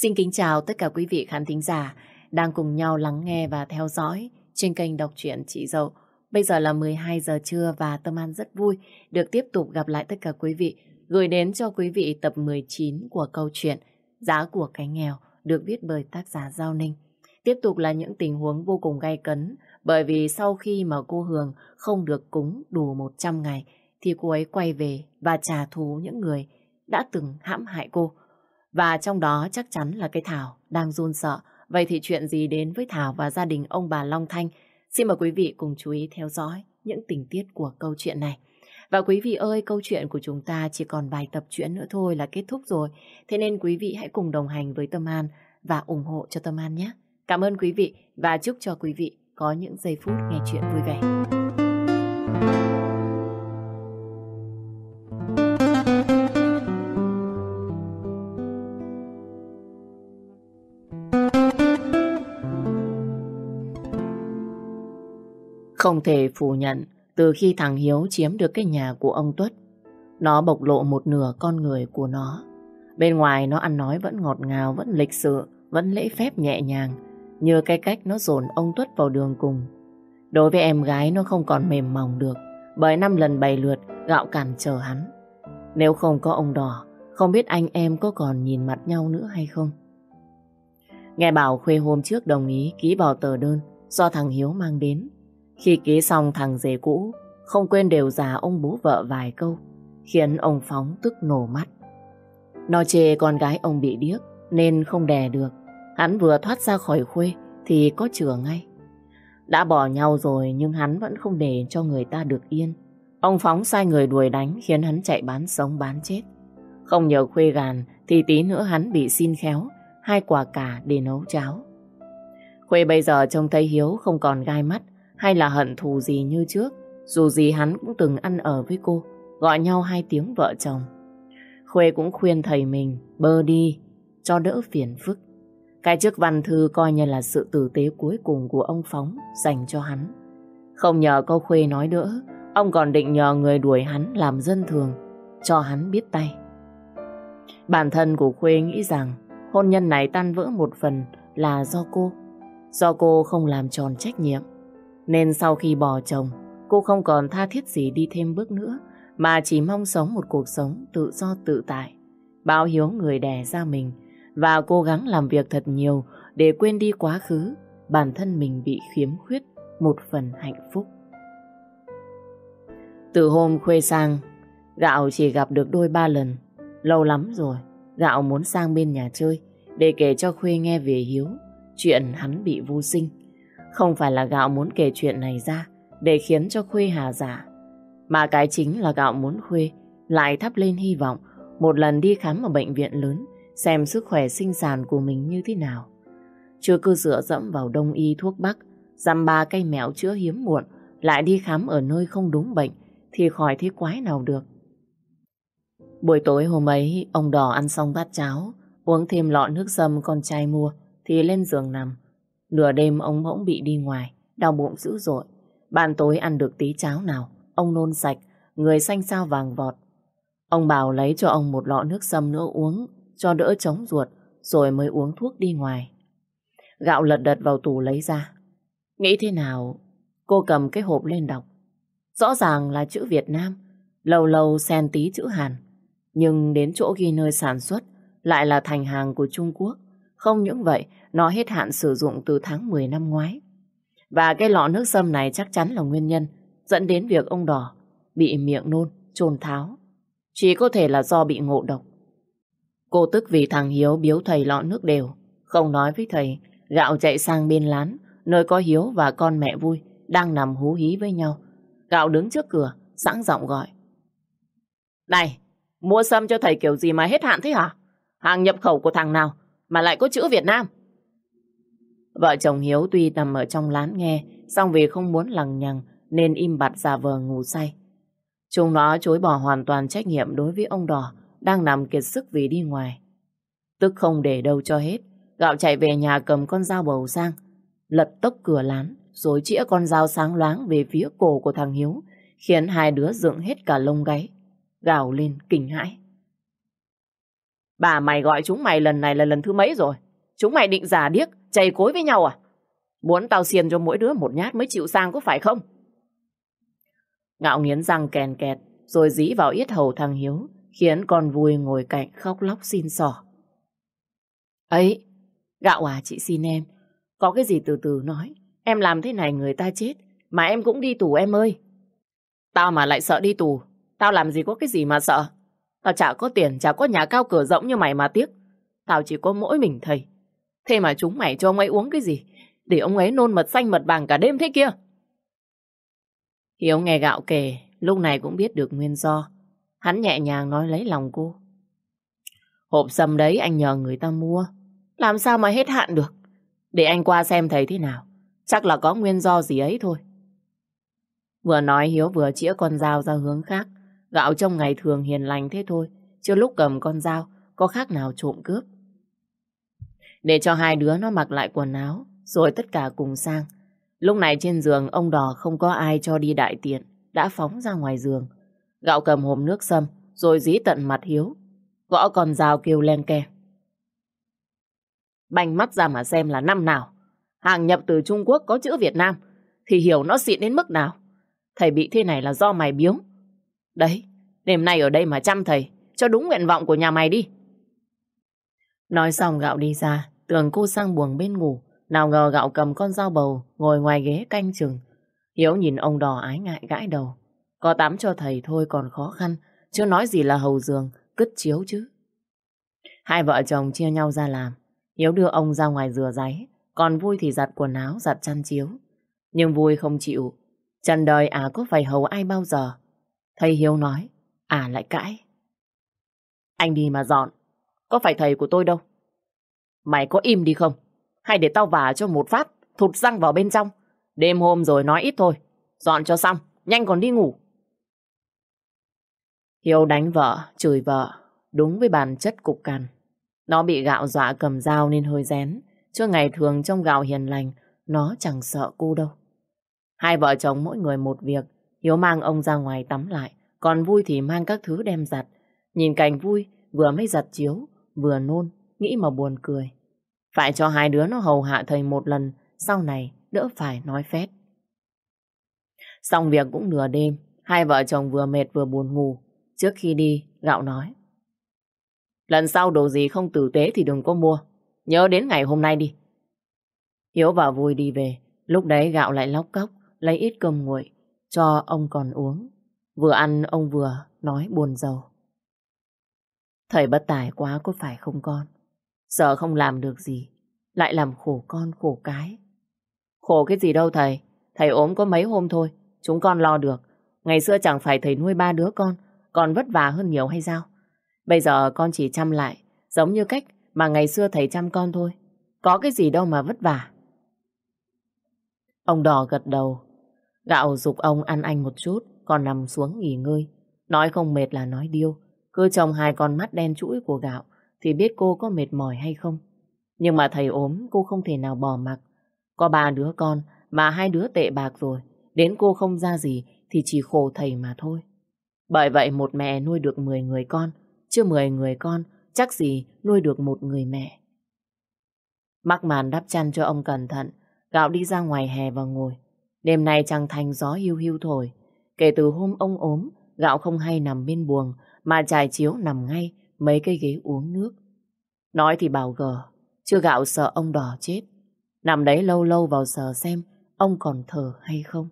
Xin kính chào tất cả quý vị khán thính giả đang cùng nhau lắng nghe và theo dõi trên kênh đọc truyện Chị Dậu. Bây giờ là 12 giờ trưa và Tâm An rất vui được tiếp tục gặp lại tất cả quý vị, gửi đến cho quý vị tập 19 của câu chuyện Giá của cái nghèo được viết bởi tác giả Giao Ninh. Tiếp tục là những tình huống vô cùng gay cấn, bởi vì sau khi mà cô Hường không được cúng đủ 100 ngày thì cô ấy quay về và trả thù những người đã từng hãm hại cô. Và trong đó chắc chắn là cái Thảo đang run sợ. Vậy thì chuyện gì đến với Thảo và gia đình ông bà Long Thanh? Xin mời quý vị cùng chú ý theo dõi những tình tiết của câu chuyện này. Và quý vị ơi, câu chuyện của chúng ta chỉ còn vài tập truyện nữa thôi là kết thúc rồi. Thế nên quý vị hãy cùng đồng hành với Tâm An và ủng hộ cho Tâm An nhé. Cảm ơn quý vị và chúc cho quý vị có những giây phút nghe chuyện vui vẻ. Không thể phủ nhận, từ khi thằng Hiếu chiếm được cái nhà của ông Tuất, nó bộc lộ một nửa con người của nó. Bên ngoài nó ăn nói vẫn ngọt ngào, vẫn lịch sự, vẫn lễ phép nhẹ nhàng, như cái cách nó dồn ông Tuất vào đường cùng. Đối với em gái nó không còn mềm mỏng được, bởi 5 lần 7 lượt gạo cản trở hắn. Nếu không có ông Đỏ, không biết anh em có còn nhìn mặt nhau nữa hay không. Nghe bảo Khuê hôm trước đồng ý ký vào tờ đơn do thằng Hiếu mang đến. Khi ký xong, thằng rể cũ không quên đều già ông bố vợ vài câu, khiến ông Phóng tức nổ mắt. Nó chê con gái ông bị điếc nên không đè được. Hắn vừa thoát ra khỏi Khuê thì có chửa ngay. Đã bỏ nhau rồi nhưng hắn vẫn không để cho người ta được yên. Ông Phóng sai người đuổi đánh, khiến hắn chạy bán sống bán chết. Không nhờ Khuê gàn thì tí nữa hắn bị xin khéo 2 quả cà để nấu cháo. Khuê bây giờ trông thấy Hiếu không còn gai mắt hay là hận thù gì như trước. Dù gì hắn cũng từng ăn ở với cô, gọi nhau 2 tiếng vợ chồng. Khuê cũng khuyên thầy mình bơ đi cho đỡ phiền phức. Cái chức văn thư coi như là sự tử tế cuối cùng của ông Phóng dành cho hắn. Không nhờ câu Khuê nói đỡ, ông còn định nhờ người đuổi hắn làm dân thường, cho hắn biết tay. Bản thân của Khuê nghĩ rằng hôn nhân này tan vỡ một phần là do cô không làm tròn trách nhiệm. Nên sau khi bỏ chồng, cô không còn tha thiết gì đi thêm bước nữa, mà chỉ mong sống một cuộc sống tự do tự tại, báo hiếu người đẻ ra mình, và cố gắng làm việc thật nhiều để quên đi quá khứ, bản thân mình bị khiếm khuyết một phần hạnh phúc. Từ hôm Khuê sang, Gạo chỉ gặp được đôi 3 lần. Lâu lắm rồi, Gạo muốn sang bên nhà chơi để kể cho Khuê nghe về Hiếu, chuyện hắn bị vô sinh. Không phải là Gạo muốn kể chuyện này ra để khiến cho Khuê hà dạ, mà cái chính là Gạo muốn Khuê lại thắp lên hy vọng một lần đi khám ở bệnh viện lớn, xem sức khỏe sinh sản của mình như thế nào. Chưa cứ dựa dẫm vào đông y thuốc bắc, dăm ba cây mẹo chữa hiếm muộn, lại đi khám ở nơi không đúng bệnh thì khỏi thế quái nào được. Buổi tối hôm ấy, ông Đỏ ăn xong bát cháo, uống thêm lọ nước sâm con trai mua thì lên giường nằm. Nửa đêm ông bỗng bị đi ngoài, đau bụng dữ dội. Ban tối ăn được tí cháo nào, ông nôn sạch, người xanh xao vàng vọt. Ông bảo lấy cho ông một lọ nước sâm nữa uống, cho đỡ chống ruột, rồi mới uống thuốc đi ngoài. Gạo lật đật vào tủ lấy ra. Nghĩ thế nào, cô cầm cái hộp lên đọc. Rõ ràng là chữ Việt Nam, lâu lâu xen tí chữ Hàn. Nhưng đến chỗ ghi nơi sản xuất lại là thành hàng của Trung Quốc. Không những vậy, nó hết hạn sử dụng từ tháng 10 năm ngoái. Và cái lọ nước sâm này chắc chắn là nguyên nhân dẫn đến việc ông Đỏ bị miệng nôn, chồn tháo. Chỉ có thể là do bị ngộ độc. Cô tức vì thằng Hiếu biếu thầy lọ nước đều, không nói với thầy. Gạo chạy sang bên lán, nơi có Hiếu và con mẹ Vui đang nằm hú hí với nhau. Gạo đứng trước cửa, sẵn giọng gọi. Này, mua sâm cho thầy kiểu gì mà hết hạn thế hả? Hàng nhập khẩu của thằng nào mà lại có chữ Việt Nam? Vợ chồng Hiếu tuy nằm ở trong lán nghe, song vì không muốn lằng nhằng nên im bặt giả vờ ngủ say. Chúng nó chối bỏ hoàn toàn trách nhiệm đối với ông Đỏ đang nằm kiệt sức vì đi ngoài. Tức không để đâu cho hết, Gạo chạy về nhà cầm con dao bầu sang, lật tốc cửa lán, rồi chĩa con dao sáng loáng về phía cổ của thằng Hiếu, khiến hai đứa dựng hết cả lông gáy, gào lên kinh hãi. Bà mày gọi chúng mày lần này là lần thứ mấy rồi? Chúng mày định giả điếc, chày cối với nhau à? Muốn tao xiên cho mỗi đứa một nhát mới chịu sang có phải không? Ngạo nghiến răng kèn kẹt, rồi dí vào yết hầu thằng Hiếu, khiến con Vui ngồi cạnh khóc lóc xin xỏ. Ấy, Gạo à, chị xin em, có cái gì từ từ nói. Em làm thế này người ta chết, mà em cũng đi tù em ơi. Tao mà lại sợ đi tù, tao làm gì có cái gì mà sợ. Tao chả có tiền, chả có nhà cao cửa rộng như mày mà tiếc. Tao chỉ có mỗi mình thầy. Thế mà chúng mày cho ông ấy uống cái gì, để ông ấy nôn mật xanh mật vàng cả đêm thế kia. Hiếu nghe Gạo kể, lúc này cũng biết được nguyên do. Hắn nhẹ nhàng nói lấy lòng cô. Hộp sâm đấy anh nhờ người ta mua, làm sao mà hết hạn được. Để anh qua xem thấy thế nào, chắc là có nguyên do gì ấy thôi. Vừa nói Hiếu vừa chĩa con dao ra hướng khác. Gạo trong ngày thường hiền lành thế thôi, chứ lúc cầm con dao có khác nào trộm cướp. Để cho hai đứa nó mặc lại quần áo, rồi tất cả cùng sang. Lúc này trên giường ông Đò không có ai cho đi đại tiện, đã phóng ra ngoài giường. Gạo cầm hộp nước sâm, rồi dí tận mặt Hiếu, gõ con dao kêu len keng. Bành mắt ra mà xem là năm nào. Hàng nhập từ Trung Quốc có chữ Việt Nam, thì hiểu nó xịn đến mức nào. Thầy bị thế này là do mày biếng. Đấy, đêm nay ở đây mà chăm thầy, cho đúng nguyện vọng của nhà mày đi. Nói xong Gạo đi ra, tưởng cô sang buồng bên ngủ. Nào ngờ Gạo cầm con dao bầu, ngồi ngoài ghế canh chừng. Hiếu nhìn ông Đò ái ngại gãi đầu. Có tắm cho thầy thôi còn khó khăn, chứ nói gì là hầu giường, cứt chiếu chứ. Hai vợ chồng chia nhau ra làm. Hiếu đưa ông ra ngoài rửa ráy, còn Vui thì giặt quần áo, giặt chăn chiếu. Nhưng Vui không chịu. Trần đời có phải hầu ai bao giờ. Thầy Hiếu nói, lại cãi. Anh đi mà dọn, có phải thầy của tôi đâu. Mày có im đi không? Hay để tao vả cho một phát, thụt răng vào bên trong. Đêm hôm rồi nói ít thôi. Dọn cho xong, nhanh còn đi ngủ. Hiếu đánh vợ, chửi vợ, đúng với bản chất cục cằn. Nó bị Gạo dọa cầm dao nên hơi rén, chứ ngày thường trông Gạo hiền lành, nó chẳng sợ cô đâu. Hai vợ chồng mỗi người một việc. Hiếu mang ông ra ngoài tắm lại, còn Vui thì mang các thứ đem giặt. Nhìn cảnh Vui vừa mới giặt chiếu, vừa nôn, nghĩ mà buồn cười. Phải cho hai đứa nó hầu hạ thầy một lần, sau này đỡ phải nói phét. Xong việc cũng nửa đêm, hai vợ chồng vừa mệt vừa buồn ngủ. Trước khi đi, Gạo nói, lần sau đồ gì không tử tế thì đừng có mua. Nhớ đến ngày hôm nay đi. Hiếu và Vui đi về. Lúc đấy Gạo lại lóc cóc lấy ít cơm nguội cho ông còn uống. Vừa ăn ông vừa nói buồn rầu. Thầy bất tài quá có phải không con? Sợ không làm được gì, lại làm khổ con khổ cái. Khổ cái gì đâu thầy. Thầy ốm có mấy hôm thôi, chúng con lo được. Ngày xưa chẳng phải thầy nuôi 3 đứa con, còn vất vả hơn nhiều hay sao? Bây giờ con chỉ chăm lại, giống như cách mà ngày xưa thầy chăm con thôi. Có cái gì đâu mà vất vả. Ông Đò gật đầu. Gạo giục ông ăn anh một chút, còn nằm xuống nghỉ ngơi. Nói không mệt là nói điêu. Cứ trông hai con mắt đen trũi của Gạo thì biết cô có mệt mỏi hay không. Nhưng mà thầy ốm cô không thể nào bỏ mặc. Có 3 đứa con mà 2 đứa tệ bạc rồi. Đến cô không ra gì thì chỉ khổ thầy mà thôi. Bởi vậy một mẹ nuôi được 10 người con, chứ 10 người con chắc gì nuôi được một người mẹ. Mắc màn đắp chăn cho ông cẩn thận, Gạo đi ra ngoài hè và ngồi. Đêm nay trăng thanh gió hiu hiu thổi. Kể từ hôm ông ốm, Gạo không hay nằm bên buồng, mà trải chiếu nằm ngay mấy cái ghế uống nước. Nói thì bảo gờ, chứ Gạo sợ ông Đò chết. Nằm đấy lâu lâu vào sờ xem ông còn thở hay không.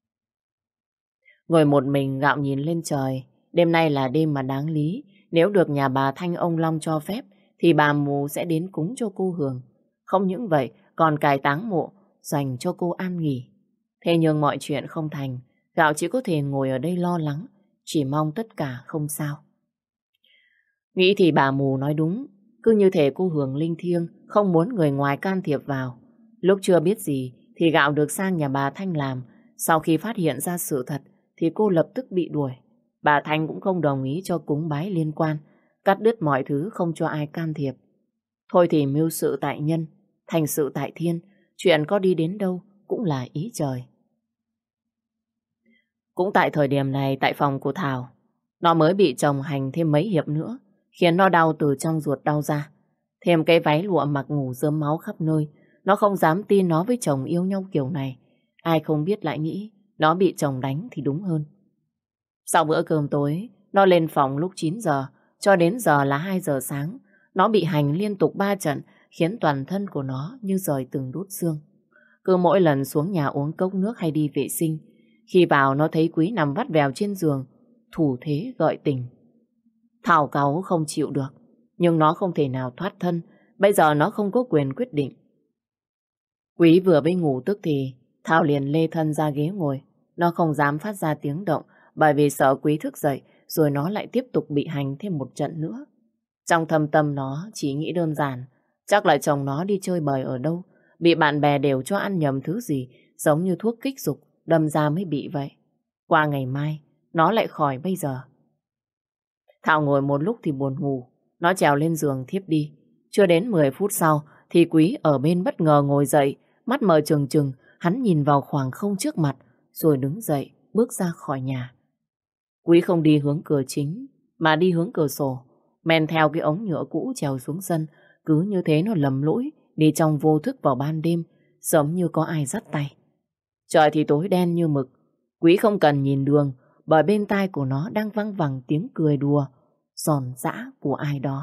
Ngồi một mình Gạo nhìn lên trời. Đêm nay là đêm mà đáng lý. Nếu được nhà bà Thanh ông Long cho phép thì bà mù sẽ đến cúng cho cô Hường. Không những vậy còn cài táng mộ dành cho cô an nghỉ. Thế nhưng mọi chuyện không thành. Gạo chỉ có thể ngồi ở đây lo lắng, chỉ mong tất cả không sao. Nghĩ thì bà mù nói đúng. Cứ như thể cô Hường linh thiêng, không muốn người ngoài can thiệp vào. Lúc chưa biết gì thì Gạo được sang nhà bà Thanh làm. Sau khi phát hiện ra sự thật thì cô lập tức bị đuổi. Bà Thanh cũng không đồng ý cho cúng bái liên quan, cắt đứt mọi thứ không cho ai can thiệp. Thôi thì mưu sự tại nhân, thành sự tại thiên, chuyện có đi đến đâu cũng là ý trời. Cũng tại thời điểm này tại phòng của Thảo, nó mới bị chồng hành thêm mấy hiệp nữa khiến nó đau từ trong ruột đau ra. Thêm cái váy lụa mặc ngủ rớm máu khắp nơi. Nó không dám tin nó với chồng yêu nhau kiểu này. Ai không biết lại nghĩ nó bị chồng đánh thì đúng hơn. Sau bữa cơm tối, nó lên phòng lúc 9 giờ, cho đến giờ là 2 giờ sáng. Nó bị hành liên tục 3 trận, khiến toàn thân của nó như rời từng đốt xương. Cứ mỗi lần xuống nhà uống cốc nước hay đi vệ sinh, khi vào nó thấy Quý nằm vắt vẻo trên giường, thủ thế gợi tình. Thảo cáu không chịu được, nhưng nó không thể nào thoát thân, bây giờ nó không có quyền quyết định. Quý vừa mới ngủ tức thì Thảo liền lê thân ra ghế ngồi. Nó không dám phát ra tiếng động bởi vì sợ Quý thức dậy rồi nó lại tiếp tục bị hành thêm một trận nữa. Trong thâm tâm nó chỉ nghĩ đơn giản, chắc là chồng nó đi chơi bời ở đâu, bị bạn bè đều cho ăn nhầm thứ gì, giống như thuốc kích dục, đâm ra mới bị vậy. Qua ngày mai, nó lại khỏi bây giờ. Thảo ngồi một lúc thì buồn ngủ, nó trèo lên giường thiếp đi. Chưa đến 10 phút sau thì Quý ở bên bất ngờ ngồi dậy, mắt mở trừng trừng, hắn nhìn vào khoảng không trước mặt, rồi đứng dậy, bước ra khỏi nhà. Quý không đi hướng cửa chính, mà đi hướng cửa sổ, men theo cái ống nhựa cũ trèo xuống sân, cứ như thế nó lầm lũi, đi trong vô thức vào ban đêm, giống như có ai dắt tay. Trời thì tối đen như mực, Quý không cần nhìn đường, bởi bên tai của nó đang văng vẳng tiếng cười đùa, giòn giã của ai đó.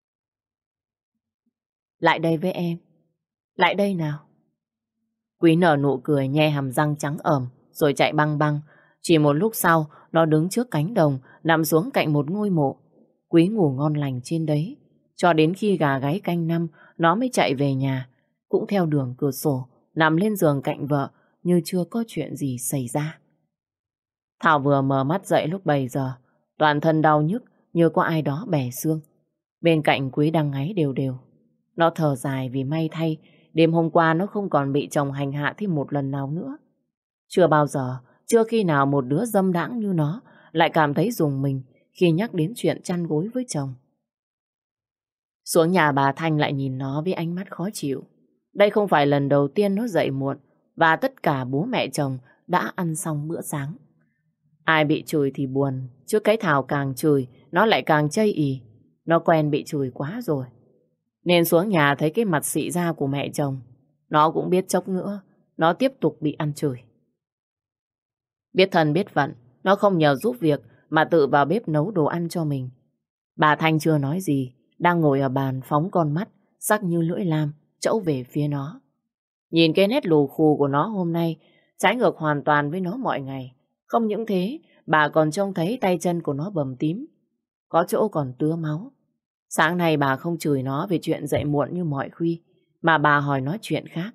Lại đây với em, lại đây nào. Quý nở nụ cười nhe hàm răng trắng ởm, rồi chạy băng băng. Chỉ một lúc sau, nó đứng trước cánh đồng, nằm xuống cạnh một ngôi mộ. Quý ngủ ngon lành trên đấy, cho đến khi gà gáy canh năm, nó mới chạy về nhà, cũng theo đường cửa sổ, nằm lên giường cạnh vợ, như chưa có chuyện gì xảy ra. Thảo vừa mở mắt dậy lúc 7 giờ, toàn thân đau nhức như có ai đó bẻ xương. Bên cạnh Quý đang ngáy đều đều. Nó thở dài vì may thay, đêm hôm qua nó không còn bị chồng hành hạ thêm một lần nào nữa. Chưa bao giờ, chưa khi nào một đứa dâm đãng như nó lại cảm thấy rùng mình khi nhắc đến chuyện chăn gối với chồng. Xuống nhà bà Thanh lại nhìn nó với ánh mắt khó chịu. Đây không phải lần đầu tiên nó dậy muộn và tất cả bố mẹ chồng đã ăn xong bữa sáng. Ai bị chửi thì buồn, chứ cái Thảo càng chửi nó lại càng chây ỳ. Nó quen bị chửi quá rồi. Nên xuống nhà thấy cái mặt xị ra của mẹ chồng, nó cũng biết chốc nữa nó tiếp tục bị ăn chửi. Biết thân biết phận, nó không nhờ giúp việc mà tự vào bếp nấu đồ ăn cho mình. Bà Thanh chưa nói gì, đang ngồi ở bàn phóng con mắt sắc như lưỡi lam trẫu về phía nó. Nhìn cái nét lù khù của nó hôm nay trái ngược hoàn toàn với nó mọi ngày. Không những thế, bà còn trông thấy tay chân của nó bầm tím, có chỗ còn tứa máu. Sáng nay bà không chửi nó về chuyện dậy muộn như mọi khi, mà bà hỏi nó chuyện khác.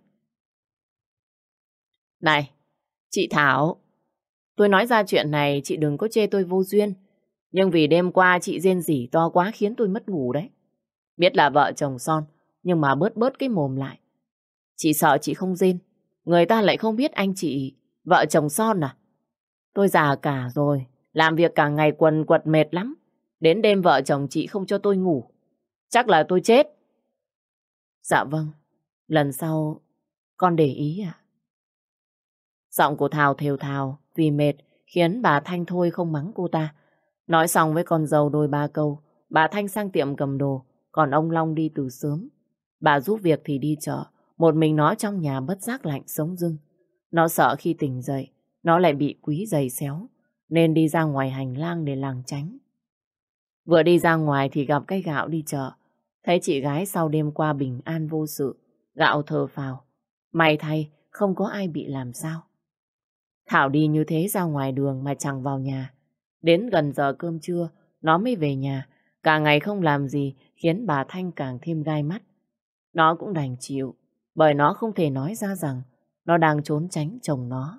Này, chị Thảo, tôi nói ra chuyện này chị đừng có chê tôi vô duyên, nhưng vì đêm qua chị rên rỉ to quá khiến tôi mất ngủ đấy. Biết là vợ chồng son, nhưng mà bớt bớt cái mồm lại. Chị sợ chị không rên, người ta lại không biết anh chị vợ chồng son à? Tôi già cả rồi, làm việc cả ngày quần quật mệt lắm. Đến đêm vợ chồng chị không cho tôi ngủ, chắc là tôi chết. Dạ vâng, lần sau con để ý ạ. Giọng của Thảo thều thào vì mệt khiến bà Thanh thôi không mắng cô ta. Nói xong với con dâu đôi ba câu, bà Thanh sang tiệm cầm đồ, còn ông Long đi từ sớm. Bà giúp việc thì đi chợ, một mình nó trong nhà bất giác lạnh sống dưng. Nó sợ khi tỉnh dậy, nó lại bị Quý giày xéo, nên đi ra ngoài hành lang để lảng tránh. Vừa đi ra ngoài thì gặp cái Gạo đi chợ. Thấy chị gái sau đêm qua bình an vô sự, Gạo thở phào. May thay, không có ai bị làm sao. Thảo đi như thế ra ngoài đường mà chẳng vào nhà. Đến gần giờ cơm trưa, nó mới về nhà. Cả ngày không làm gì khiến bà Thanh càng thêm gai mắt. Nó cũng đành chịu, bởi nó không thể nói ra rằng nó đang trốn tránh chồng nó.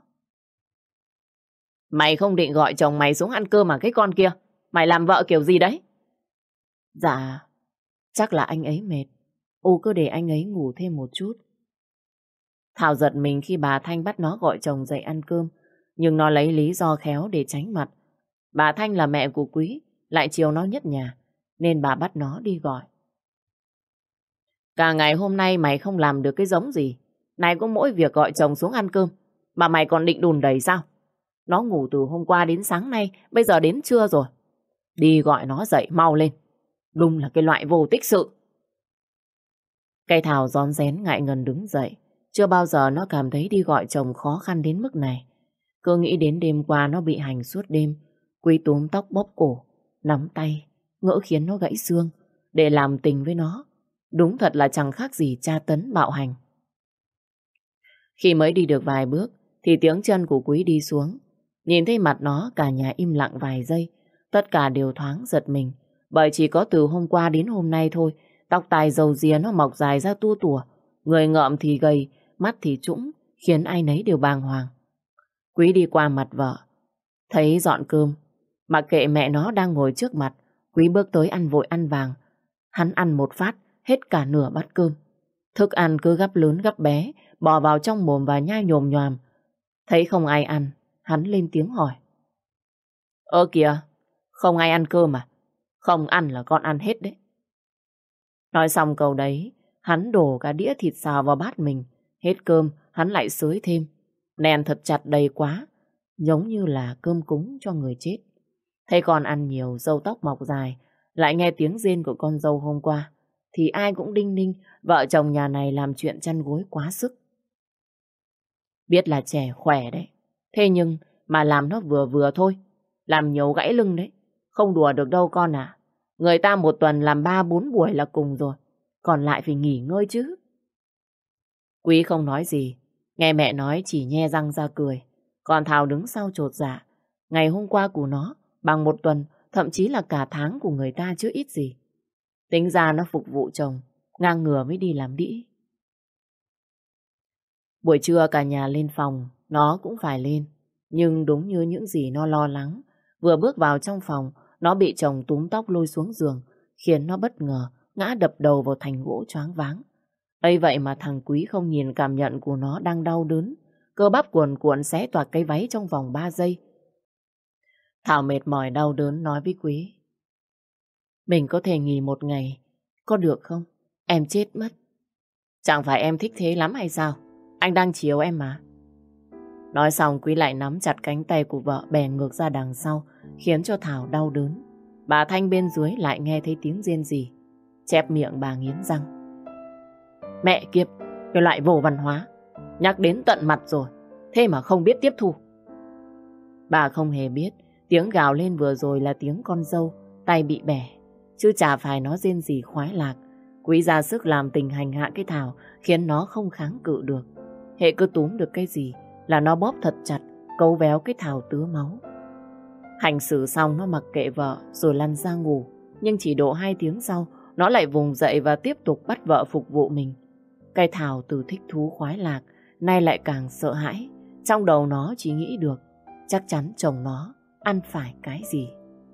Mày không định gọi chồng mày xuống ăn cơm mà cái con kia? Mày làm vợ kiểu gì đấy? Dạ, chắc là anh ấy mệt. Cứ để anh ấy ngủ thêm một chút. Thảo giật mình khi bà Thanh bắt nó gọi chồng dậy ăn cơm, nhưng nó lấy lý do khéo để tránh mặt. Bà Thanh là mẹ của Quý, lại chiều nó nhất nhà, nên bà bắt nó đi gọi. Cả ngày hôm nay mày không làm được cái giống gì. Này có mỗi việc gọi chồng xuống ăn cơm, mà mày còn định đùn đẩy sao? Nó ngủ từ hôm qua đến sáng nay, bây giờ đến trưa rồi. Đi gọi nó dậy mau lên. Đúng là cái loại vô tích sự. Cây Thảo rón rén ngại ngần đứng dậy. Chưa bao giờ nó cảm thấy đi gọi chồng khó khăn đến mức này. Cứ nghĩ đến đêm qua nó bị hành suốt đêm. Quý túm tóc bóp cổ, nắm tay, ngỡ khiến nó gãy xương để làm tình với nó. Đúng thật là chẳng khác gì tra tấn bạo hành. Khi mới đi được vài bước thì tiếng chân của Quý đi xuống. Nhìn thấy mặt nó, cả nhà im lặng vài giây. Tất cả đều thoáng giật mình. Bởi chỉ có từ hôm qua đến hôm nay thôi, tóc tai râu ria nó mọc dài ra tua tủa. Người ngợm thì gầy, mắt thì trũng, khiến ai nấy đều bàng hoàng. Quý đi qua mặt vợ, thấy dọn cơm. Mặc kệ mẹ nó đang ngồi trước mặt, Quý bước tới ăn vội ăn vàng. Hắn ăn một phát, hết cả nửa bát cơm. Thức ăn cứ gắp lớn gắp bé, bỏ vào trong mồm và nhai nhồm nhoàm. Thấy không ai ăn, hắn lên tiếng hỏi. Ơ kìa, không ai ăn cơm à? Không ăn là con ăn hết đấy. Nói xong câu đấy, hắn đổ cả đĩa thịt xào vào bát mình. Hết cơm, hắn lại xới thêm. Nèn thật chặt đầy quá, giống như là cơm cúng cho người chết. Thấy con ăn nhiều, râu tóc mọc dài, lại nghe tiếng rên của con dâu hôm qua, thì ai cũng đinh ninh vợ chồng nhà này làm chuyện chăn gối quá sức. Biết là trẻ khỏe đấy, thế nhưng mà làm nó vừa vừa thôi, làm nhiều gãy lưng đấy. Không đùa được đâu con à. Người ta một tuần làm 3-4 buổi là cùng rồi, còn lại phải nghỉ ngơi chứ. Quý không nói gì, nghe mẹ nói chỉ nhe răng ra cười. Còn Thảo đứng sau chột dạ. Ngày hôm qua của nó bằng một tuần, thậm chí là cả tháng của người ta chứ ít gì. Tính ra nó phục vụ chồng, ngang ngửa mới đi làm đĩ. Buổi trưa cả nhà lên phòng, nó cũng phải lên. Nhưng đúng như những gì nó lo lắng, vừa bước vào trong phòng, nó bị chồng túm tóc lôi xuống giường, khiến nó bất ngờ ngã đập đầu vào thành gỗ choáng váng. Ấy vậy mà thằng Quý không nhìn cảm nhận của nó đang đau đớn, cơ bắp cuồn cuộn xé toạc cái váy trong vòng 3 giây. Thảo mệt mỏi đau đớn nói với Quý. Mình có thể nghỉ một ngày, có được không? Em chết mất. Chẳng phải em thích thế lắm hay sao? Anh đang chiều em mà. Nói xong Quý lại nắm chặt cánh tay của vợ bè ngược ra đằng sau, khiến cho Thảo đau đớn. Bà Thanh bên dưới lại nghe thấy tiếng rên rỉ. Chép miệng bà nghiến răng. Mẹ kiếp, cái loại vô văn hóa. Nhắc đến tận mặt rồi, thế mà không biết tiếp thu. Bà không hề biết tiếng gào lên vừa rồi là tiếng con dâu tay bị bẻ, chứ chả phải nó rên rỉ khoái lạc. Quý ra sức làm tình hành hạ cái Thảo, khiến nó không kháng cự được. Hệ cứ túm được cái gì là nó bóp thật chặt, cấu véo cái Thảo tứa máu. Hành xử xong nó mặc kệ vợ rồi lăn ra ngủ. Nhưng chỉ độ 2 tiếng sau, nó lại vùng dậy và tiếp tục bắt vợ phục vụ mình. Cái Thảo từ thích thú khoái lạc, nay lại càng sợ hãi. Trong đầu nó chỉ nghĩ được, chắc chắn chồng nó ăn phải cái gì.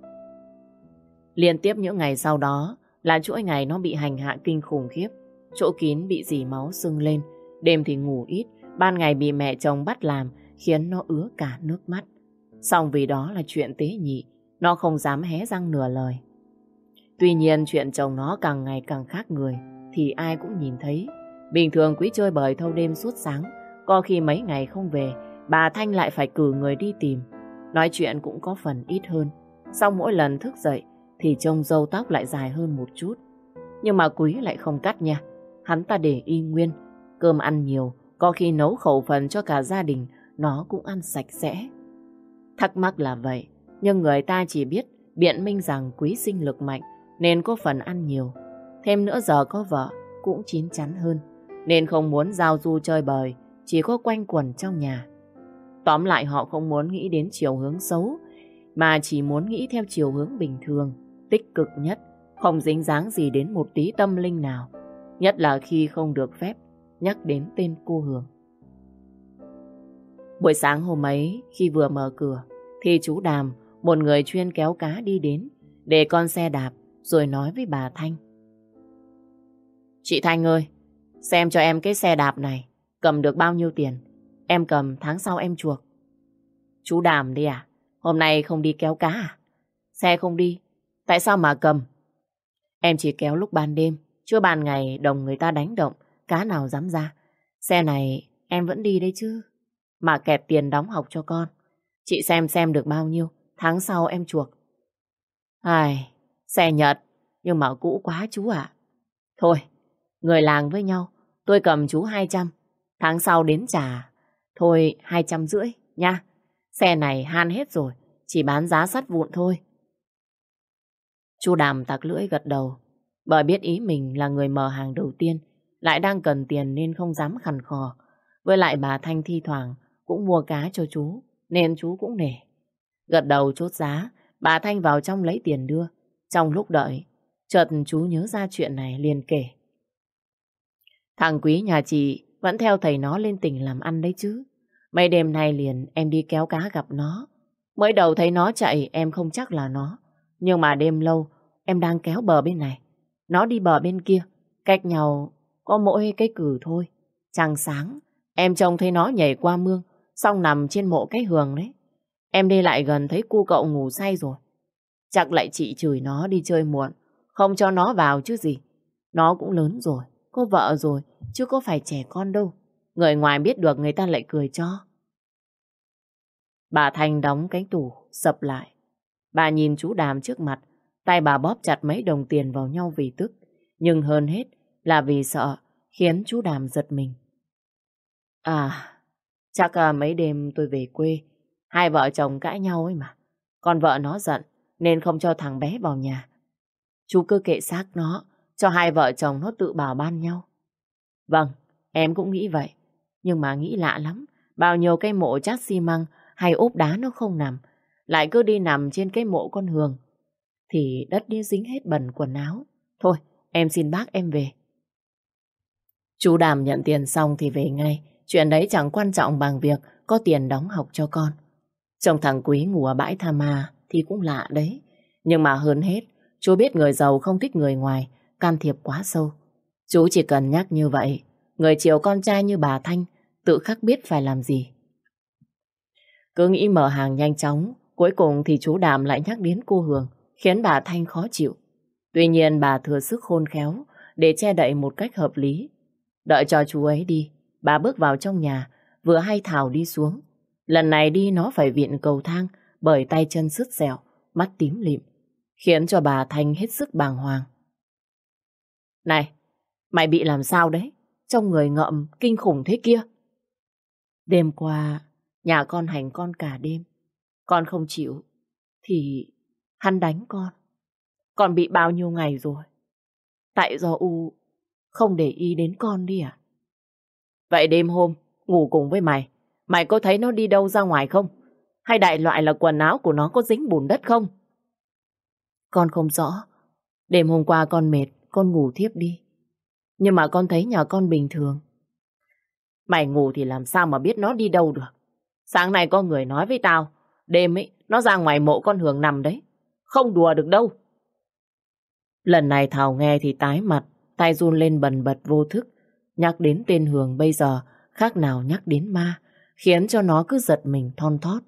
Liên tiếp những ngày sau đó là chuỗi ngày nó bị hành hạ kinh khủng khiếp. Chỗ kín bị dì máu sưng lên, đêm thì ngủ ít, ban ngày bị mẹ chồng bắt làm, khiến nó ứa cả nước mắt. Song vì đó là chuyện tế nhị, nó không dám hé răng nửa lời. Tuy nhiên chuyện chồng nó càng ngày càng khác người thì ai cũng nhìn thấy. Bình thường Quý chơi bời thâu đêm suốt sáng, có khi mấy ngày không về, bà Thanh lại phải cử người đi tìm. Nói chuyện cũng có phần ít hơn. Sau mỗi lần thức dậy thì trông râu tóc lại dài hơn một chút. Nhưng mà Quý lại không cắt nha. Hắn ta để y nguyên. Cơm ăn nhiều, có khi nấu khẩu phần cho cả gia đình, nó cũng ăn sạch sẽ. Thắc mắc là vậy, nhưng người ta chỉ biết biện minh rằng Quý sinh lực mạnh nên có phần ăn nhiều. Thêm nữa giờ có vợ cũng chín chắn hơn, nên không muốn giao du chơi bời, chỉ có quanh quẩn trong nhà. Tóm lại họ không muốn nghĩ đến chiều hướng xấu, mà chỉ muốn nghĩ theo chiều hướng bình thường, tích cực nhất, không dính dáng gì đến một tí tâm linh nào. Nhất là khi không được phép nhắc đến tên cô Hường. Buổi sáng hôm ấy, khi vừa mở cửa, thì chú Đàm, một người chuyên kéo cá đi đến, để con xe đạp, rồi nói với bà Thanh. Chị Thanh ơi, xem cho em cái xe đạp này, cầm được bao nhiêu tiền? Em cầm tháng sau em chuộc. Chú Đàm đi à? Hôm nay không đi kéo cá à? Xe không đi, tại sao mà cầm? Em chỉ kéo lúc ban đêm, chưa ban ngày đồng người ta đánh động, cá nào dám ra. Xe này em vẫn đi đấy chứ. Mà kẹp tiền đóng học cho con. Chị xem được bao nhiêu, tháng sau em chuộc. Ai, xe Nhật, nhưng mà cũ quá chú ạ. Thôi, người làng với nhau, tôi cầm chú 200, tháng sau đến trả. Thôi 250 nha. Xe này han hết rồi, chỉ bán giá sắt vụn thôi. Chú Đàm tặc lưỡi gật đầu, bởi biết ý mình là người mở hàng đầu tiên, lại đang cần tiền nên không dám khằn khò. Với lại bà Thanh thi thoảng cũng mua cá cho chú, nên chú cũng nể. Gật đầu chốt giá, bà Thanh vào trong lấy tiền đưa. Trong lúc đợi, chợt chú nhớ ra chuyện này liền kể. Thằng Quý nhà chị vẫn theo thầy nó lên tỉnh làm ăn đấy chứ. Mấy đêm nay liền em đi kéo cá gặp nó. Mới đầu thấy nó chạy em không chắc là nó. Nhưng mà đêm lâu em đang kéo bờ bên này. Nó đi bờ bên kia. Cách nhau có mỗi cái cử thôi. Trăng sáng em trông thấy nó nhảy qua mương, xong nằm trên mộ cái hường đấy. Em đi lại gần thấy cu cậu ngủ say rồi. Chắc lại chị chửi nó đi chơi muộn, không cho nó vào chứ gì. Nó cũng lớn rồi, có vợ rồi, chứ có phải trẻ con đâu. Người ngoài biết được người ta lại cười cho. Bà Thanh đóng cánh tủ, sập lại. Bà nhìn chú Đàm trước mặt, tay bà bóp chặt mấy đồng tiền vào nhau vì tức. Nhưng hơn hết là vì sợ, khiến chú Đàm giật mình. Chắc mấy đêm tôi về quê, hai vợ chồng cãi nhau ấy mà. Con vợ nó giận, nên không cho thằng bé vào nhà. Chú cứ kệ xác nó, cho hai vợ chồng nó tự bảo ban nhau. Vâng, em cũng nghĩ vậy. Nhưng mà nghĩ lạ lắm, bao nhiêu cái mộ chát xi măng hay ốp đá nó không nằm, lại cứ đi nằm trên cái mộ con Hường. Thì đất đi dính hết bẩn quần áo. Thôi, em xin bác em về. Chú Đàm nhận tiền xong thì về ngay. Chuyện đấy chẳng quan trọng bằng việc có tiền đóng học cho con. Trông thằng Quý ngủ ở bãi tha ma thì cũng lạ đấy. Nhưng mà hơn hết, chú biết người giàu không thích người ngoài can thiệp quá sâu. Chú chỉ cần nhắc như vậy, người chiều con trai như bà Thanh tự khắc biết phải làm gì. Cứ nghĩ mở hàng nhanh chóng, cuối cùng thì chú Đàm lại nhắc đến cô Hường, khiến bà Thanh khó chịu. Tuy nhiên bà thừa sức khôn khéo để che đậy một cách hợp lý. Đợi cho chú ấy đi, bà bước vào trong nhà, vừa hay Thảo đi xuống. Lần này đi nó phải vịn cầu thang bởi tay chân sứt sẹo, mắt tím lịm, khiến cho bà Thanh hết sức bàng hoàng. Này, mày bị làm sao đấy? Trong người ngợm kinh khủng thế kia. Đêm qua, nhà con hành con cả đêm. Con không chịu, thì hắn đánh con. Con bị bao nhiêu ngày rồi? Tại do U không để ý đến con đi à? Vậy đêm hôm, ngủ cùng với mày, mày có thấy nó đi đâu ra ngoài không? Hay đại loại là quần áo của nó có dính bùn đất không? Con không rõ. Đêm hôm qua con mệt, con ngủ thiếp đi. Nhưng mà con thấy nhà con bình thường. Mày ngủ thì làm sao mà biết nó đi đâu được? Sáng nay có người nói với tao, đêm ấy, nó ra ngoài mộ con Hường nằm đấy. Không đùa được đâu. Lần này Thảo nghe thì tái mặt, tay run lên bần bật vô thức. Nhắc đến tên Hường bây giờ khác nào nhắc đến ma, khiến cho nó cứ giật mình thon thót.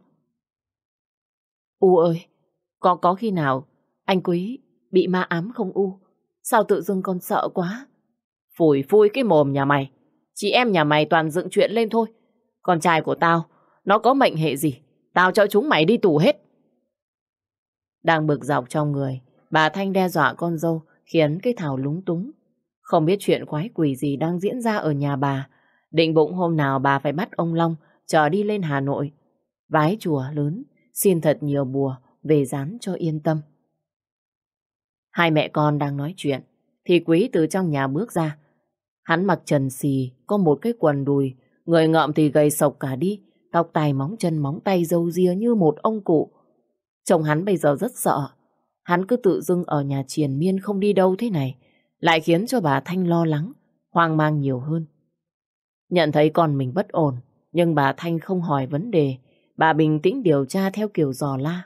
U ơi, có khi nào anh Quý bị ma ám không U? Sao tự dưng con sợ quá? Phủi phui cái mồm nhà mày. Chị em nhà mày toàn dựng chuyện lên thôi. Con trai của tao, nó có mệnh hệ gì? Tao cho chúng mày đi tù hết. Đang bực dọc trong người, bà Thanh đe dọa con dâu khiến cái Thảo lúng túng. Không biết chuyện quái quỷ gì đang diễn ra ở nhà bà. Định bụng hôm nào bà phải bắt ông Long trở đi lên Hà Nội, vái chùa lớn, xin thật nhiều bùa về dán cho yên tâm. Hai mẹ con đang nói chuyện thì Quý từ trong nhà bước ra. Hắn mặc trần xì, có một cái quần đùi, người ngợm thì gầy sộc cả đi, tóc tai móng chân móng tay râu ria như một ông cụ. Chồng hắn bây giờ rất sợ. Hắn cứ tự dưng ở nhà triền miên không đi đâu thế này, lại khiến cho bà Thanh lo lắng, hoang mang nhiều hơn. Nhận thấy con mình bất ổn, nhưng bà Thanh không hỏi vấn đề. Bà bình tĩnh điều tra theo kiểu dò la.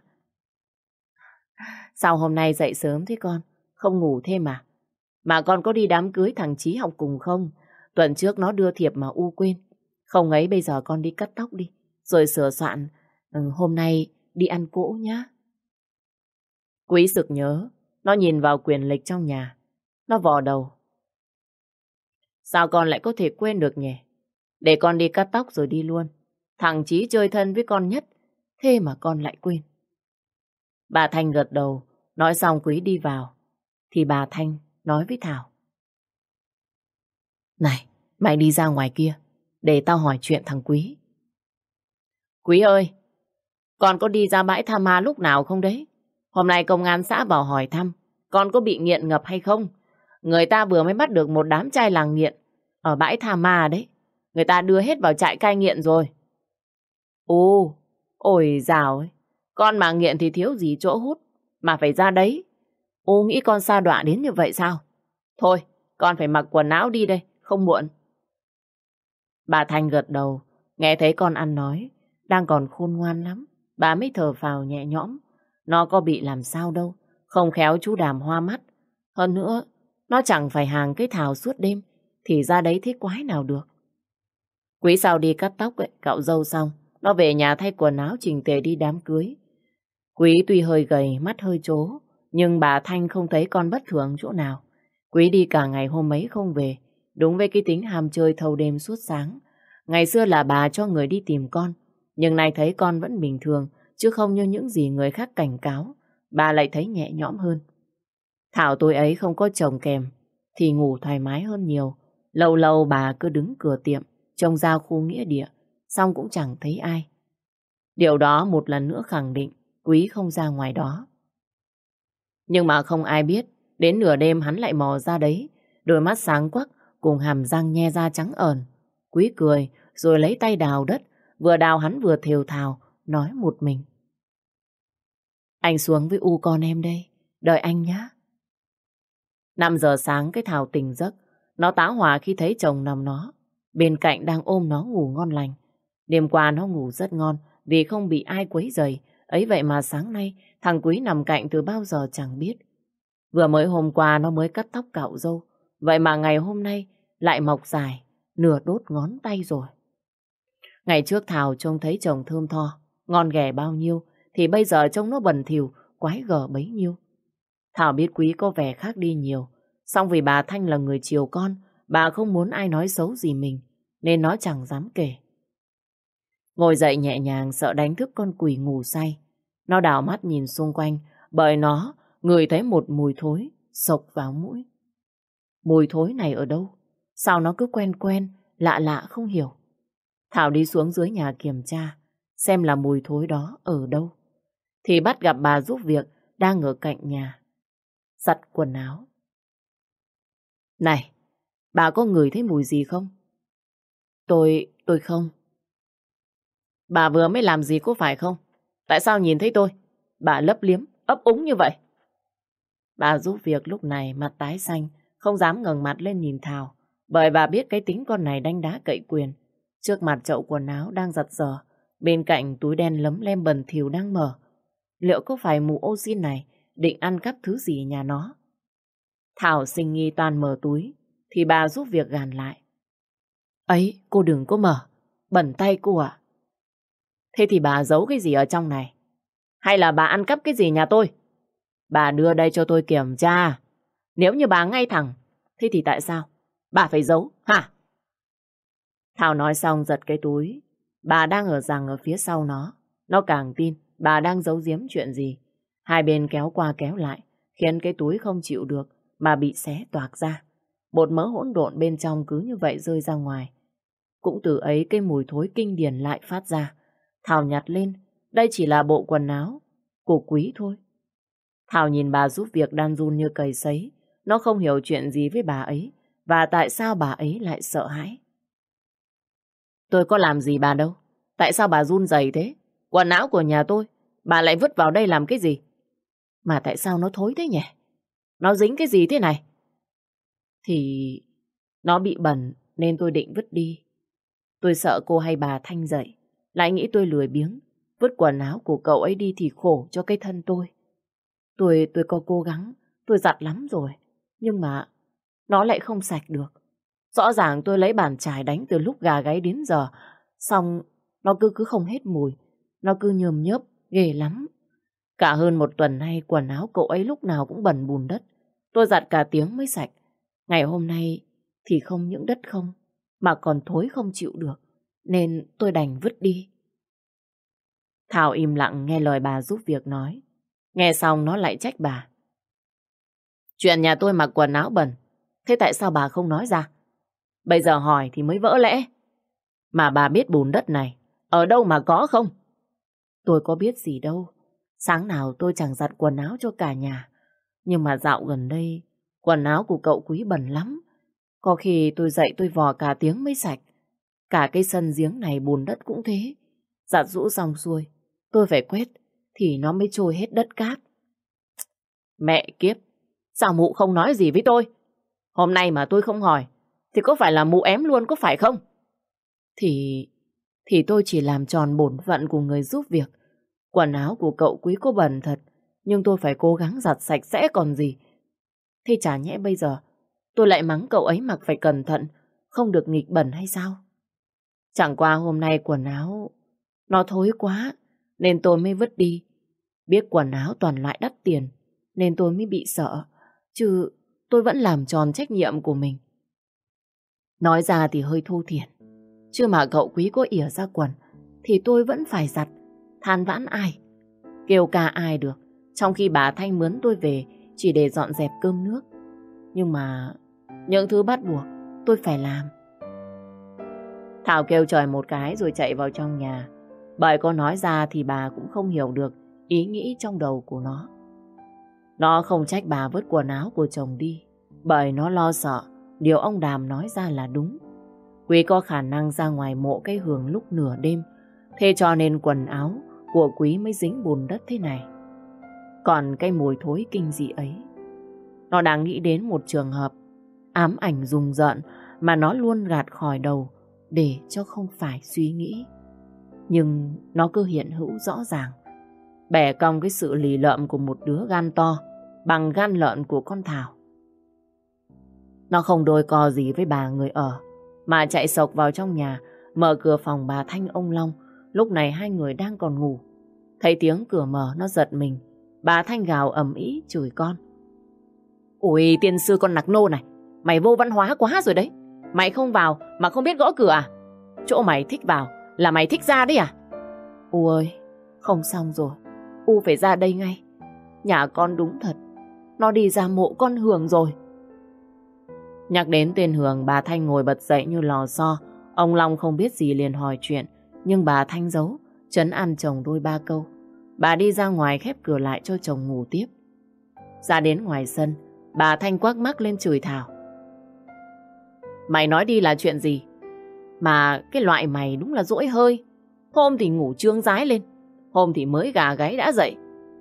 Sao hôm nay dậy sớm thế con? Không ngủ thêm à? Mà con có đi đám cưới thằng Chí học cùng không? Tuần trước nó đưa thiệp mà U quên. Không ấy bây giờ con đi cắt tóc đi, rồi sửa soạn. Hôm nay đi ăn cỗ nhá. Quý sực nhớ, nó nhìn vào quyển lịch trong nhà. Nó vò đầu. Sao con lại có thể quên được nhỉ? Để con đi cắt tóc rồi đi luôn. Thằng Chí chơi thân với con nhất, thế mà con lại quên. Bà Thanh gật đầu, nói xong Quý đi vào. thì bà Thanh nói với Thảo. Này, mày đi ra ngoài kia, để tao hỏi chuyện thằng Quý. Quý ơi, con có đi ra bãi tha ma lúc nào không đấy? Hôm nay công an xã vào hỏi thăm, con có bị nghiện ngập hay không? Người ta vừa mới bắt được một đám trai làng nghiện ở bãi tha ma đấy. Người ta đưa hết vào trại cai nghiện rồi. Ồ, ôi dào ơi, con mà nghiện thì thiếu gì chỗ hút, mà phải ra đấy. Ô, nghĩ con sa đọa đến như vậy sao? Thôi, con phải mặc quần áo đi đây, không muộn. Bà Thanh gật đầu, nghe thấy con ăn nói, đang còn khôn ngoan lắm. Bà mới thở phào nhẹ nhõm. Nó có bị làm sao đâu, không khéo chú Đàm hoa mắt. Hơn nữa, nó chẳng phải hàng cái Thảo suốt đêm, thì ra đấy thế quái nào được. Quý sau đi cắt tóc ấy, cạo râu xong, nó về nhà thay quần áo chỉnh tề đi đám cưới. Quý tuy hơi gầy, mắt hơi trố, nhưng bà Thanh không thấy con bất thường chỗ nào. Quý đi cả ngày hôm ấy không về, đúng với cái tính ham chơi thâu đêm suốt sáng. Ngày xưa là bà cho người đi tìm con, nhưng nay thấy con vẫn bình thường, chứ không như những gì người khác cảnh cáo. Bà lại thấy nhẹ nhõm hơn. Thảo tối ấy không có chồng kèm, thì ngủ thoải mái hơn nhiều. Lâu lâu bà cứ đứng cửa tiệm, trông ra khu nghĩa địa, xong cũng chẳng thấy ai. Điều đó một lần nữa khẳng định Quý không ra ngoài đó. Nhưng mà không ai biết, đến nửa đêm hắn lại mò ra đấy, đôi mắt sáng quắc cùng hàm răng nhe ra trắng ờn. Quý cười rồi lấy tay đào đất, vừa đào hắn vừa thều thào, nói một mình. Anh xuống với U con em đây, đợi anh nhé. 5 giờ sáng cái Thảo tỉnh giấc, nó tá hỏa khi thấy chồng nằm nó bên cạnh đang ôm nó ngủ ngon lành. Đêm qua nó ngủ rất ngon vì không bị ai quấy rầy, ấy vậy mà sáng nay thằng Quý nằm cạnh từ bao giờ chẳng biết. Vừa mới hôm qua nó mới cắt tóc cạo râu, vậy mà ngày hôm nay lại mọc dài, nửa đốt ngón tay rồi. Ngày trước Thảo trông thấy chồng thơm tho, ngon ghẻ bao nhiêu, thì bây giờ trông nó bẩn thỉu, quái gở bấy nhiêu. Thảo biết Quý có vẻ khác đi nhiều, song vì bà Thanh là người chiều con, bà không muốn ai nói xấu gì mình, nên nó chẳng dám kể. Ngồi dậy nhẹ nhàng sợ đánh thức con quỷ ngủ say. Nó đảo mắt nhìn xung quanh, bởi nó ngửi thấy một mùi thối xộc vào mũi. Mùi thối này ở đâu? Sao nó cứ quen quen, lạ lạ không hiểu. Thảo đi xuống dưới nhà kiểm tra, xem là mùi thối đó ở đâu. Thì bắt gặp bà giúp việc đang ở cạnh nhà, giặt quần áo. Này, bà có ngửi thấy mùi gì không? Tôi không. Bà vừa mới làm gì có phải không? Tại sao nhìn thấy tôi? Bà lấp liếm, ấp úng như vậy. Bà giúp việc lúc này mặt tái xanh, không dám ngẩng mặt lên nhìn Thảo, bởi bà biết cái tính con này đanh đá cậy quyền. Trước mặt chậu quần áo đang giặt giở, bên cạnh túi đen lấm lem bẩn thỉu đang mở. Liệu có phải mụ ô xin này định ăn cắp thứ gì nhà nó? Thảo sinh nghi toàn mở túi, thì bà giúp việc gàn lại. Ấy, cô đừng có mở, bẩn tay cô ạ. Thế thì bà giấu cái gì ở trong này? Hay là bà ăn cắp cái gì nhà tôi? Bà đưa đây cho tôi kiểm tra. Nếu như bà ngay thẳng, thế thì tại sao bà phải giấu, hả? Thảo nói xong giật cái túi. Bà đang ở rằng ở phía sau nó. Nó càng tin bà đang giấu giếm chuyện gì. Hai bên kéo qua kéo lại, khiến cái túi không chịu được mà bị xé toạc ra. Bột mỡ hỗn độn bên trong cứ như vậy rơi ra ngoài. Cũng từ ấy cái mùi thối kinh điển lại phát ra. Thảo nhặt lên, đây chỉ là bộ quần áo của Quý thôi. Thảo nhìn bà giúp việc đang run như cầy sấy. Nó không hiểu chuyện gì với bà ấy, và tại sao bà ấy lại sợ hãi. Tôi có làm gì bà đâu. Tại sao bà run rẩy thế? Quần áo của nhà tôi, bà lại vứt vào đây làm cái gì? Mà tại sao nó thối thế nhỉ? Nó dính cái gì thế này? Thì nó bị bẩn nên tôi định vứt đi. Tôi sợ cô hay bà Thanh dậy, lại nghĩ tôi lười biếng. Vứt quần áo của cậu ấy đi thì khổ cho cái thân tôi. Tôi có cố gắng, tôi giặt lắm rồi. Nhưng mà nó lại không sạch được. Rõ ràng tôi lấy bàn chải đánh từ lúc gà gáy đến giờ. Xong nó cứ không hết mùi. Nó cứ nhờm nhớp, ghê lắm. Cả hơn một tuần nay quần áo cậu ấy lúc nào cũng bẩn bùn đất. Tôi giặt cả tiếng mới sạch. Ngày hôm nay thì không những đất không, mà còn thối không chịu được. Nên tôi đành vứt đi. Thảo im lặng nghe lời bà giúp việc nói. Nghe xong nó lại trách bà. Chuyện nhà tôi mặc quần áo bẩn, thế tại sao bà không nói ra? Bây giờ hỏi thì mới vỡ lẽ. Mà bà biết bùn đất này ở đâu mà có không? Tôi có biết gì đâu. Sáng nào tôi chẳng giặt quần áo cho cả nhà. Nhưng mà dạo gần đây, quần áo của cậu Quý bẩn lắm. Có khi tôi dậy tôi vò cả tiếng mới sạch. Cả cái sân giếng này bùn đất cũng thế. Giặt giũ xong xuôi, tôi phải quét thì nó mới trôi hết đất cát. Mẹ kiếp, sao mụ không nói gì với tôi? Hôm nay mà tôi không hỏi thì có phải là mụ ém luôn có phải không? Thì tôi chỉ làm tròn bổn phận của người giúp việc. Quần áo của cậu Quý có bẩn thật, nhưng tôi phải cố gắng giặt sạch sẽ còn gì. Thế chả nhẽ bây giờ tôi lại mắng cậu ấy mặc phải cẩn thận, không được nghịch bẩn hay sao? Chẳng qua hôm nay quần áo nó thối quá nên tôi mới vứt đi. Biết quần áo toàn loại đắt tiền nên tôi mới bị sợ, chứ tôi vẫn làm tròn trách nhiệm của mình. Nói ra thì hơi thô thiển, chứ mà cậu Quý có ỉa ra quần thì tôi vẫn phải giặt. Than vãn ai, kêu ca ai được, trong khi bà Thanh mướn tôi về chỉ để dọn dẹp cơm nước. Nhưng mà những thứ bắt buộc tôi phải làm. Thảo kêu trời một cái rồi chạy vào trong nhà. Bởi có nói ra thì bà cũng không hiểu được ý nghĩ trong đầu của nó. Nó không trách bà vứt quần áo của chồng đi, bởi nó lo sợ điều ông Đàm nói ra là đúng. Quý có khả năng ra ngoài mộ cái Hường lúc nửa đêm, thế cho nên quần áo của Quý mới dính bùn đất thế này. Còn cái mùi thối kinh dị ấy, nó đang nghĩ đến một trường hợp ám ảnh rùng rợn mà nó luôn gạt khỏi đầu để cho không phải suy nghĩ. Nhưng nó cứ hiện hữu rõ ràng, bẻ cong cái sự lì lợm của một đứa gan to bằng gan lợn của con Thảo. Nó không đôi co gì với bà người ở, mà chạy sộc vào trong nhà, mở cửa phòng bà Thanh ông Long. Lúc này hai người đang còn ngủ. Thấy tiếng cửa mở nó giật mình. Bà Thanh gào ầm ĩ chửi con. Ôi tiên sư con nặc nô này, mày vô văn hóa quá rồi đấy. Mày không vào mà không biết gõ cửa à? Chỗ mày thích vào là mày thích ra đấy à? U ơi, không xong rồi. U phải ra đây ngay. Nhà con đúng thật, nó đi ra mộ con Hường rồi. Nhắc đến tên Hường, bà Thanh ngồi bật dậy như lò xo. Ông Long không biết gì liền hỏi chuyện, nhưng bà Thanh giấu, trấn an chồng đôi ba câu. Bà đi ra ngoài khép cửa lại cho chồng ngủ tiếp. Ra đến ngoài sân, bà Thanh quắc mắt lên chửi Thảo. Mày nói đi là chuyện gì? Mà cái loại mày đúng là dỗi hơi. Hôm thì ngủ trương rái lên, hôm thì mới gà gáy đã dậy.